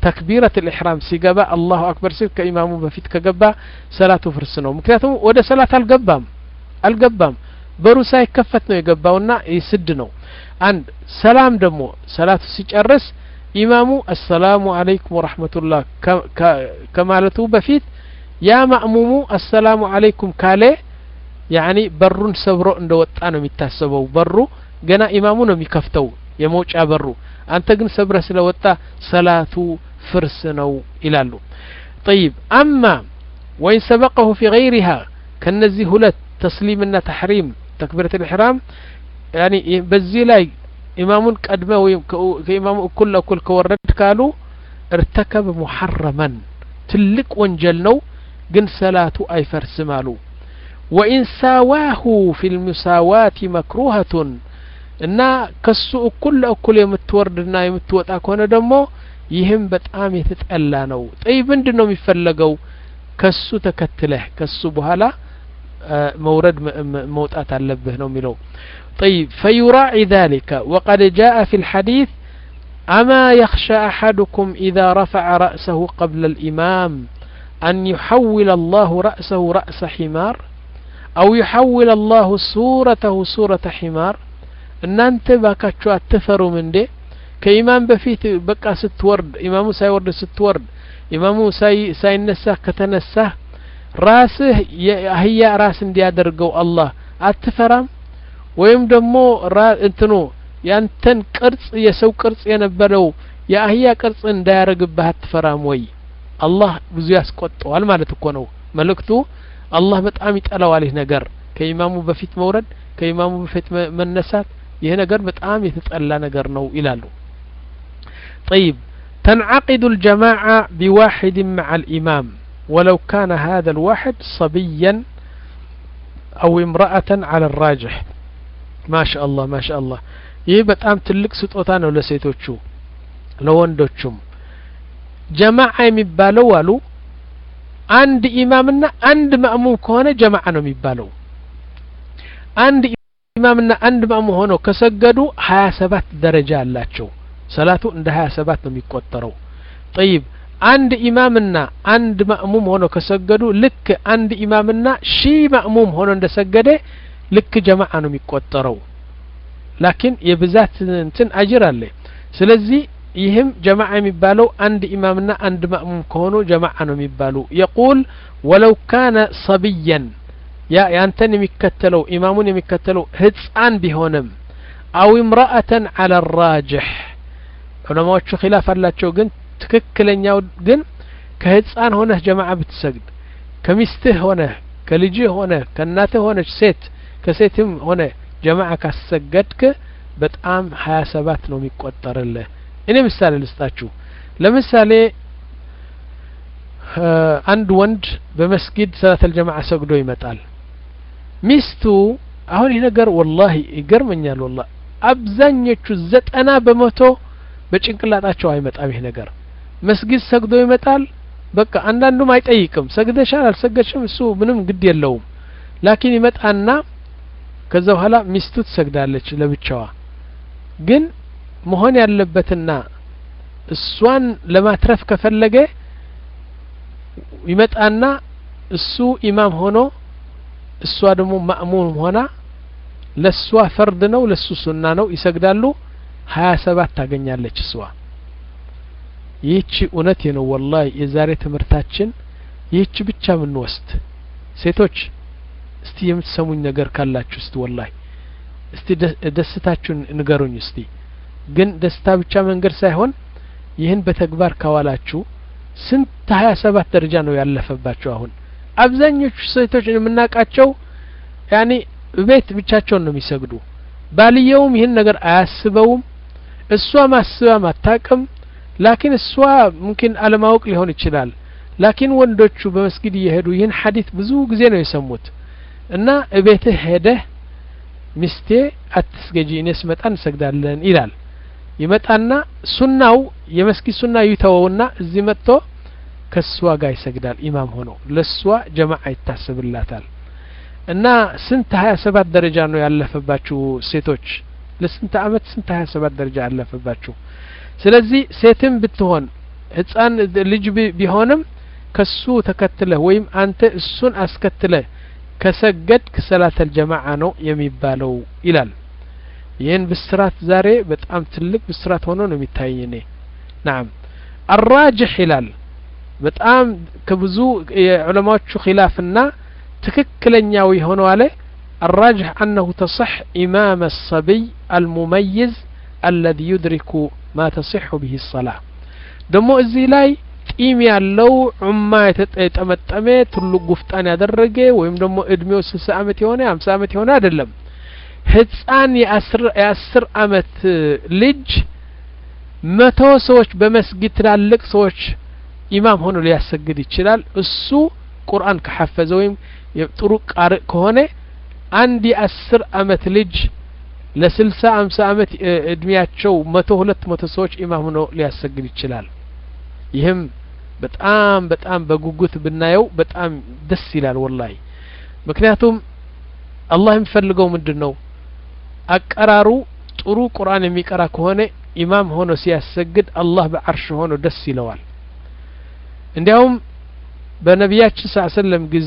تكبيرة الإحرام سيجبا الله أكبر سير كإمامه بفيت كجبا صلاة فرسنو مكنياتهم ودا صلاة الجبام الجبام برو ساي كفتنو يجباونا يسدنو عند سلام دمو صلاة سيجرس إمامه السلام عليكم ورحمة الله كمالته بفيت يا مأمومو السلام عليكم كاله يعني برون سبرو اندوت أنا متاسبو برو جنا إمامنا ميكفتو يموج أبرو أنت جن سبرة سلوتا صلاة فرسنو إلى له طيب أما وإن سبقه في غيرها كالنزي هلت تسليم تحريم تكبيرة الإحرام يعني بزي لاي إمام قدمه كإمام كل كل كورد قالوا ارتكب محرما تلك وانجلنو جن صلاة أي فرسمالو وإن ساواه في المساواة مكروهة إن كسو كل كل يمتورد إن يمتوت أكون دمو يهم بتأمي تتألانو طيب عندنا مفلقو كسو تكتله كسو بهلا مورد موتات اللبه نوميلو طيب فيراعي ذلك وقد جاء في الحديث أما يخشى أحدكم إذا رفع رأسه قبل الإمام أن يحول الله رأسه رأس حمار أو يحول الله صورته صورة حمار ان انت باكاچو اتفرو من دي كإمام بفيت بقى ستورد إمامو سايورد ستورد إمامو ساي ساينسا كتنسا راسه هي راس እንዲያደርገው الله አትፈራም ወይም ደግሞ እንትኑ ያንተን ቅርጽ የሰው ቅርጽ የነበረው የአህያ ቅርጽ እንዳያረግብህ አትፈራም ወይ الله ብዙ ያስቆጣዋል ማለት እኮ ነው መልእክቱ الله በጣም ይጠላዋል ይህ ነገር ከኢማሙ በፊት መውረድ ከኢማሙ በፊት መነሳት ይሄ ነገር በጣም የተጠላ ነገር ነው ይላሉ طيب تنعقد الجماعة بواحد مع الإمام ولو كان هذا الواحد صبيا أو امرأة على الراجح ما شاء الله ما شاء الله ይህ በጣም ትልቅ ስጦታ ነው ለሴቶቹ ለወንዶቹም ጀማዓ የሚባለው አሉ አንድ ኢማምና አንድ ማእሙም ከሆነ ጀማዓ ነው የሚባለው አንድ ኢማምና አንድ ማእሙም ሆኖ ከሰገዱ ሀያ ሰባት ደረጃ አላቸው ሰላቱ እንደ ሀያ ሰባት ነው የሚቆጠረው طيب አንድ ኢማምና አንድ ማእሙም ሆኖ ከሰገዱ ልክ አንድ ኢማምና ሺ ማእሙም ሆኖ እንደሰገደ ልክ ጀማዓ ነው የሚቆጠረው لكن የብዛት እንትን አጅር አለ ስለዚህ ይህም ጀማዓ የሚባለው አንድ ኢማምና አንድ ማእሙም ከሆኑ ጀማዓ ነው የሚባለው يقول ولو كان صبيا ያ ያንተን የሚከተለው ኢማሙን የሚከተለው ህፃን ቢሆንም او امرأة على الراجح ዑለማዎቹ ኺላፍ አላቸው ግን ትክክለኛው ግን ከህፃን ሆነህ ጀማዓ ብትሰግድ ከሚስትህ ሆነህ ከልጅህ ሆነህ ከእናትህ ሆነች ሴት ከሴትም ሆነ ጀማዓ ካሰገድክ በጣም ሀያ ሰባት ነው የሚቆጠርልህ እኔ ምሳሌ ልስጣችሁ ለምሳሌ አንድ ወንድ በመስጊድ ሰላተል ጀማዓ ሰግዶ ይመጣል ሚስቱ አሁን ይሄ ነገር والله ይገርመኛል والله አብዛኞቹ ዘጠና በመቶ በጭንቅላታቸው አይመጣም ይሄ ነገር መስጊድ ሰግዶ ይመጣል በቃ አንዳንዱም አይጠይቅም ሰግደሻል አልሰገድሽም እሱ ምንም ግድ የለውም ላኪን ይመጣና ከዛ በኋላ ሚስቱ ትሰግዳለች ለብቻዋ ግን መሆን ያለበትና እሷን ለማትረፍ ከፈለገ ይመጣና እሱ ኢማም ሆኖ እሷ ደግሞ ማእሙም ሆና ለሷ ፈርድ ነው ለሱ ሱና ነው ይሰግዳሉ ሀያ ሰባት ታገኛለች እሷ ይህች እውነት ነው والله የዛሬ ትምህርታችን ይህች ብቻ ምን ወስድ ሴቶች እስቲ የምትሰሙኝ ነገር ካላችሁ እስቲ والله እስቲ ደስታችሁን ንገሩኝ እስቲ ግን ደስታ ብቻ መንገር ሳይሆን ይህን በተግባር ካዋላችሁ ስንት ሀያ ሰባት ደረጃ ነው ያለፈባችሁ አሁን አብዛኞቹ ሴቶች የምናቃቸው ያኒ ቤት ብቻቸውን ነው የሚሰግዱ ባልየውም ይህን ነገር አያስበውም እሷ ማስባ ማታቀም ላኪን እሷ ممكن አለማወቅ ሊሆን ይችላል ላኪን ወንዶቹ በመስጊድ እየሄዱ ይህን ሐዲስ ብዙ ጊዜ ነው የሰሙት እና እቤትህ ሄደህ ሚስቴ አትስገጂ እኔስ መጣን ሰግዳለን ይላል ይመጣና ሱናው የመስጊድ ሱና ይተወውና እዚህ መጥቶ ከሷ ጋር ይሰግዳል ኢማም ሆኖ ለሷ ጀማዓ ይታሰብላታል እና ስንት ሀያ ሰባት ደረጃ ነው ያለፈባችሁ ሴቶች ለስንት አመት ስንት ሀያ ሰባት ደረጃ ያለፈባችሁ ስለዚህ ሴትም ብትሆን ህፃን ልጅ ቢሆንም ከሱ ተከትለ ወይም አንተ እሱን አስከትለ ከሰገድክ ሰላተል ጀማዓ ነው የሚባለው ይላል። ይህን ብስራት ዛሬ በጣም ትልቅ ብስራት ሆኖ ነው የሚታየኝ። نعم الراجح ይላል በጣም ከብዙ የዑለማዎቹ ኺላፍና ትክክለኛው የሆነው አለ الراجح أنه تصح إمام الصبي المميز الذي يدرك ما تصح به الصلاة ደሞ እዚህ ላይ ጢም ያለው ዑማ የተጠመጠመ ትልቅ ጉፍጣን ያደረገ ወይም ደሞ እድሜው ስልሳ አመት የሆነ ሃምሳ አመት የሆነ አይደለም። ህፃን የአስር አመት ልጅ መቶ ሰዎች በመስጊድ ትላልቅ ሰዎች ኢማም ሆኖ ሊያሰግድ ይችላል። እሱ ቁርአን ከሐፈዘ ወይም ጥሩ ቃሪ ከሆነ አንድ የአስር አመት ልጅ ለስልሳ ሃምሳ አመት እድሜያቸው መቶ ሁለት መቶ ሰዎች ኢማም ሆኖ ሊያሰግድ ይችላል። ይህም በጣም በጣም በጉጉት ብናየው በጣም ደስ ይላል ወላሂ። ምክንያቱም አላህ የሚፈልገው ምንድነው አቀራሩ ጥሩ ቁርአን የሚቀራ ከሆነ ኢማም ሆኖ ሲያሰግድ አላህ በአርሽ ሆኖ ደስ ይለዋል። እንዲያውም በነቢያችን ሰለላሁ ዐለይሂ ወሰለም ጊዜ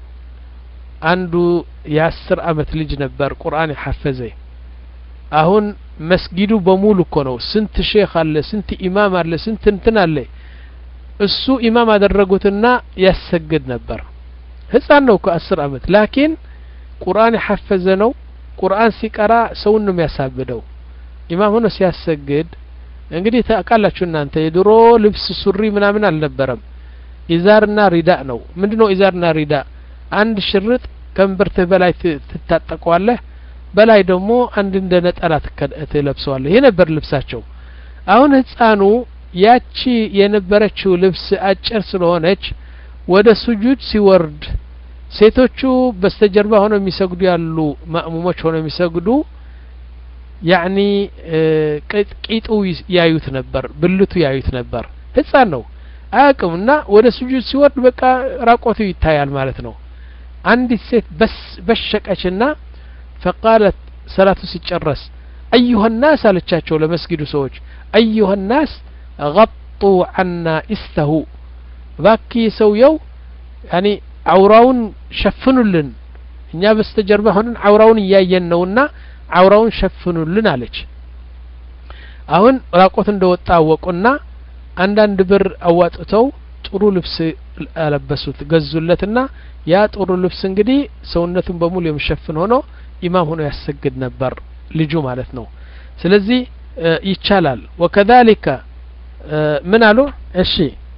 አንዱ የአስር አመት ልጅ ነበር ቁርአን የሐፈዘ። አሁን መስጊዱ በሙሉ እኮ ነው ስንት ሼክ አለ ስንት ኢማም አለ ስንት እንትን አለ። እሱ ኢማም አደረጉትና ያሰግድ ነበር። ህፃን ነው ከአስር አመት ላኪን ቁርአን የሐፈዘ ነው። ቁርአን ሲቀራ ሰውን ነው የሚያሳብደው። ኢማም ሆኖ ሲያሰግድ እንግዲህ ታውቃላችሁ እናንተ የድሮ ልብስ ሱሪ ምናምን አልነበረም። ኢዛርና ሪዳ ነው። ምንድነው ኢዛርና ሪዳ? አንድ ሽርጥ ከንብርትህ በላይ ትታጠቀዋለህ፣ በላይ ደግሞ አንድ እንደ ነጠላ ትለብሰዋለህ። ይሄ ነበር ልብሳቸው። አሁን ህፃኑ ያቺ የነበረችው ልብስ አጭር ስለሆነች ወደ ሱጁድ ሲወርድ ሴቶቹ በስተጀርባ ሆነው የሚሰግዱ ያሉ ማእሙሞች ሆነው የሚሰግዱ ያኒ ቂጡ ያዩት ነበር፣ ብልቱ ያዩት ነበር። ህፃን ነው አያውቅምና ወደ ሱጁድ ሲወርድ በቃ ራቆቱ ይታያል ማለት ነው። አንዲት ሴት በስ በሸቀችና فقالت ሰላቱ ሲጨረስ ايها الناس አለቻቸው ለመስጊዱ ሰዎች ايها الناس غطوا عنا استه ባኪ ሰውየው ያኒ አውራውን ሸፍኑልን እኛ በስተጀርባ ሆነን አውራውን ያያየን ነውና አውራውን ሸፍኑልን አለች። አሁን ራቆት እንደወጣ አወቁና አንዳንድ ብር አዋጥተው ጥሩ ልብስ አለበሱት ገዙለትና ያ ጥሩ ልብስ እንግዲህ ሰውነቱን በሙሉ የሚሸፍን ሆኖ ኢማም ሆኖ ያሰግድ ነበር ልጁ ማለት ነው። ስለዚህ ይቻላል። وكذلك ምን አሉ? እሺ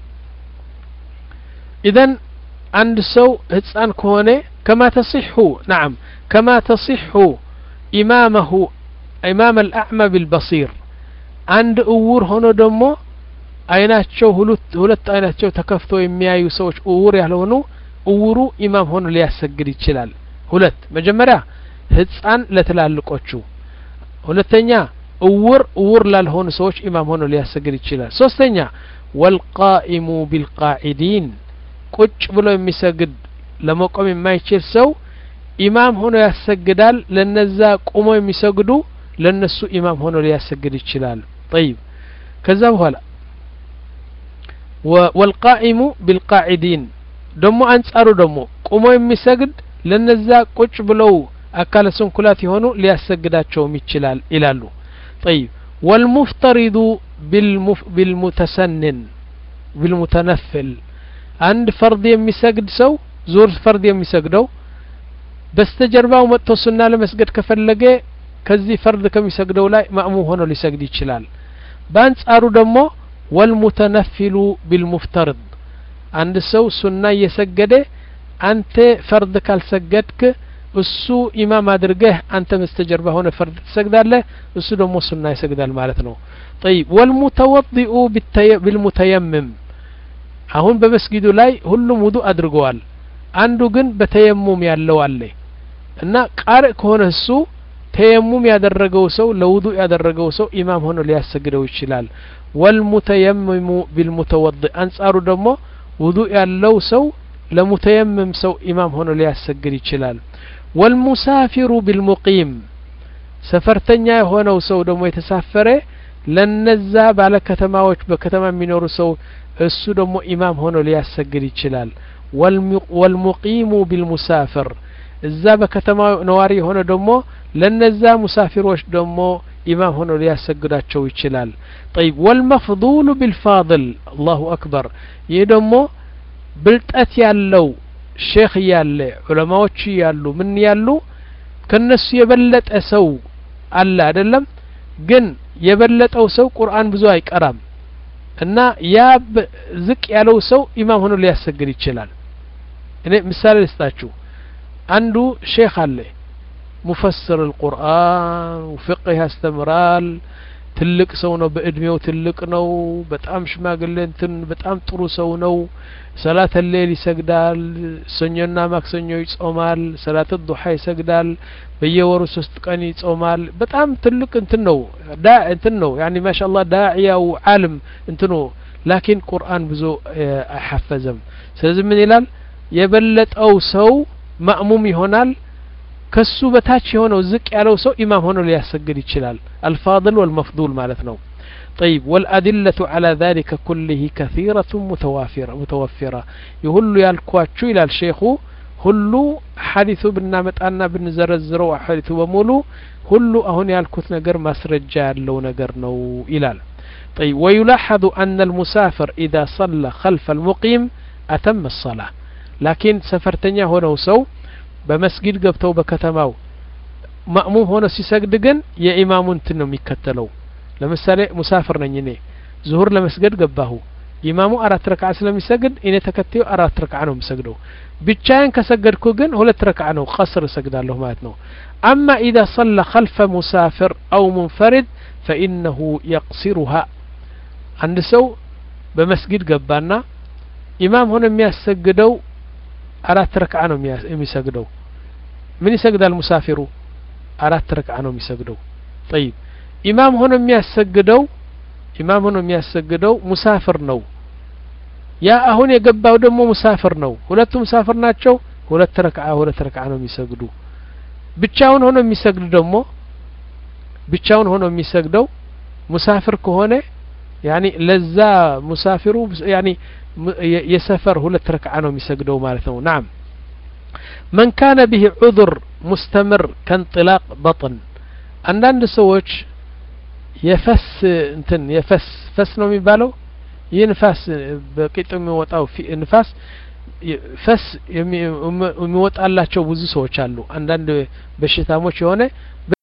اذا عند سو ህፃን ከሆነ كما تصح نعم كما تصح امامه امام الاعمى بالبصير عند እውር ሆኖ ደግሞ አይናቸው ሁለት ሁለት አይናቸው ተከፍቶ የሚያዩ ሰዎች እውር ያልሆኑ እውሩ ኢማም ሆኖ ሊያሰግድ ይችላል። ሁለት መጀመሪያ ህፃን ለተላልቆቹ፣ ሁለተኛ እውር እውር ላልሆኑ ሰዎች ኢማም ሆኖ ሊያሰግድ ይችላል። ሶስተኛ والقائم بالقاعدين ቁጭ ብሎ የሚሰግድ ለመቆም የማይችል ሰው ኢማም ሆኖ ያሰግዳል። ለነዛ ቆሞ የሚሰግዱ ለነሱ ኢማም ሆኖ ሊያሰግድ ይችላል። طيب ከዛ በኋላ والقائم بالقاعدين ደሞ አንጻሩ ደሞ ቆሞ የሚሰግድ ለነዛ ቁጭ ብለው አካለ ስንኩላት የሆኑ ሊያሰግዳቸው ይችላል ይላሉ። طيب والمفترض بالمف بالمتسنن بالمتنفل አንድ ፈርድ የሚሰግድ ሰው ዙር ፈርድ የሚሰግደው በስተጀርባው መጥቶ ሱና ለመስገድ ከፈለገ ከዚህ ፈርድ ከሚሰግደው ላይ ማእሙም ሆኖ ሊሰግድ ይችላል። በአንጻሩ ደግሞ والمتنفل بالمفترض አንድ ሰው ሱና እየሰገደ አንተ ፈርድ ካልሰገድክ እሱ ኢማም አድርገህ አንተ በስተጀርባ ሆነ ፈርድ ትሰግዳለህ፣ እሱ ደግሞ ሱና ይሰግዳል ማለት ነው። طيب والمتوضئ بالمتيمم አሁን በመስጊዱ ላይ ሁሉም ውዱእ አድርገዋል። አንዱ ግን በተየሙም ያለው አለ እና ቃሪ ከሆነ እሱ ተየሙም ያደረገው ሰው ለውዱእ ያደረገው ሰው ኢማም ሆኖ ሊያሰግደው ይችላል። والمتيمم بالمتوضئ አንጻሩ ደግሞ ውዱእ ያለው ሰው ለሙተየምም ሰው ኢማም ሆኖ ሊያሰግድ ይችላል። والمسافر بالمقيم ሰፈርተኛ የሆነው ሰው ደግሞ የተሳፈረ ለነዛ ባለ ከተማዎች በከተማ የሚኖሩ ሰው እሱ ደግሞ ኢማም ሆኖ ሊያሰግድ ይችላል والمقيم بالمسافر እዛ በከተማው ነዋሪ ሆነ ደግሞ ለነዛ ሙሳፊሮች ደግሞ ኢማም ሆኖ ሊያሰግዳቸው ይችላል طيب والمفضول بالفاضل الله اكبر ይሄ ደግሞ ብልጠት ያለው ሼክ ያለ ዑለማዎች ያሉ ምን ያሉ ከነሱ የበለጠ ሰው አለ አይደለም ግን የበለጠው ሰው ቁርአን ብዙ አይቀራም እና ያ ዝቅ ያለው ሰው ኢማም ሆኖ ሊያሰግድ ይችላል እኔ ምሳሌ ልስጣችሁ አንዱ ሼክ አለ ሙፈስር القرآن وفقه ያስተምራል ትልቅ ሰው ነው በእድሜው ትልቅ ነው በጣም ሽማግሌ እንትን በጣም ጥሩ ሰው ነው ሰላት الليل ይሰግዳል ሰኞና ማክሰኞ ይጾማል ሰላት الضحى ይሰግዳል በየወሩ ሶስት ቀን ይጾማል በጣም ትልቅ እንትን ነው ዳ እንትን ነው يعني ما شاء الله داعية وعالم እንትኑ لكن ቁርአን ብዙ አይሐፈዝም ስለዚህ ምን ይላል የበለጠው ሰው ማእሙም ይሆናል ከሱ በታች የሆነው ዝቅ ያለው ሰው ኢማም ሆኖ ሊያሰግድ ይችላል الفاضل والمفضول ማለት ነው طيب والأدلة على ذلك كله كثيرة متوافرة متوفرة يهلو يالكواتشو إلى الشيخ هلو حديث بنامتانا بنزرزرو حديث بمولو هلو أهون يالكوت نقر مسرجال لو نقر نو إلال طيب ويلاحظ أن المسافر إذا صلى خلف المقيم أتم الصلاة لكن سفرتنيا هنا وسو بمسجد قبتو بكتماو مأموم هنا سيسجد جن يا إمام تنو ميكتلو ለምሳሌ ሙሳፍር ነኝ እኔ ዙሁር ለመስገድ ገባሁ ኢማሙ አራት ረክዓ ስለሚሰግድ እኔ ተከታዩ አራት ረክዓ ነው የምሰግደው ብቻዬን ከሰገድኩ ግን ሁለት ረክዓ ነው ቀስር እሰግዳለሁ ማለት ነው اما اذا صلى خلف مسافر او منفرد فانه يقصرها አንድ ሰው በመስጊድ ገባና ኢማም ሆነ የሚያሰግደው አራት ረክዓ ነው የሚሰግደው ምን ይሰግዳል ሙሳፊሩ አራት ረክዓ ነው የሚሰግደው طيب ኢማም ሆኖ የሚያሰግደው ኢማም ሆኖ የሚያሰግደው ሙሳፊር ነው ያ አሁን የገባው ደግሞ ሙሳፊር ነው ሁለቱም ሙሳፊር ናቸው ሁለት ረክዓ ሁለት ረክዓ ነው የሚሰግዱ ብቻውን ሆኖ የሚሰግድ ደግሞ ብቻውን ሆኖ የሚሰግደው ሙሳፊር ከሆነ يعني ለዛ ሙሳፊሩ يعني የሰፈር ሁለት ረክዓ ነው የሚሰግደው ማለት ነው نعم من كان به عذر مستمر كانطلاق بطن አንዳንድ ሰዎች የፈስ እንትን የፈስ ፈስ ነው የሚባለው ይንፋስ በቂጥ የሚወጣው ንፋስ ፈስ የሚወጣላቸው ብዙ ሰዎች አሉ አንዳንድ በሽታሞች የሆነ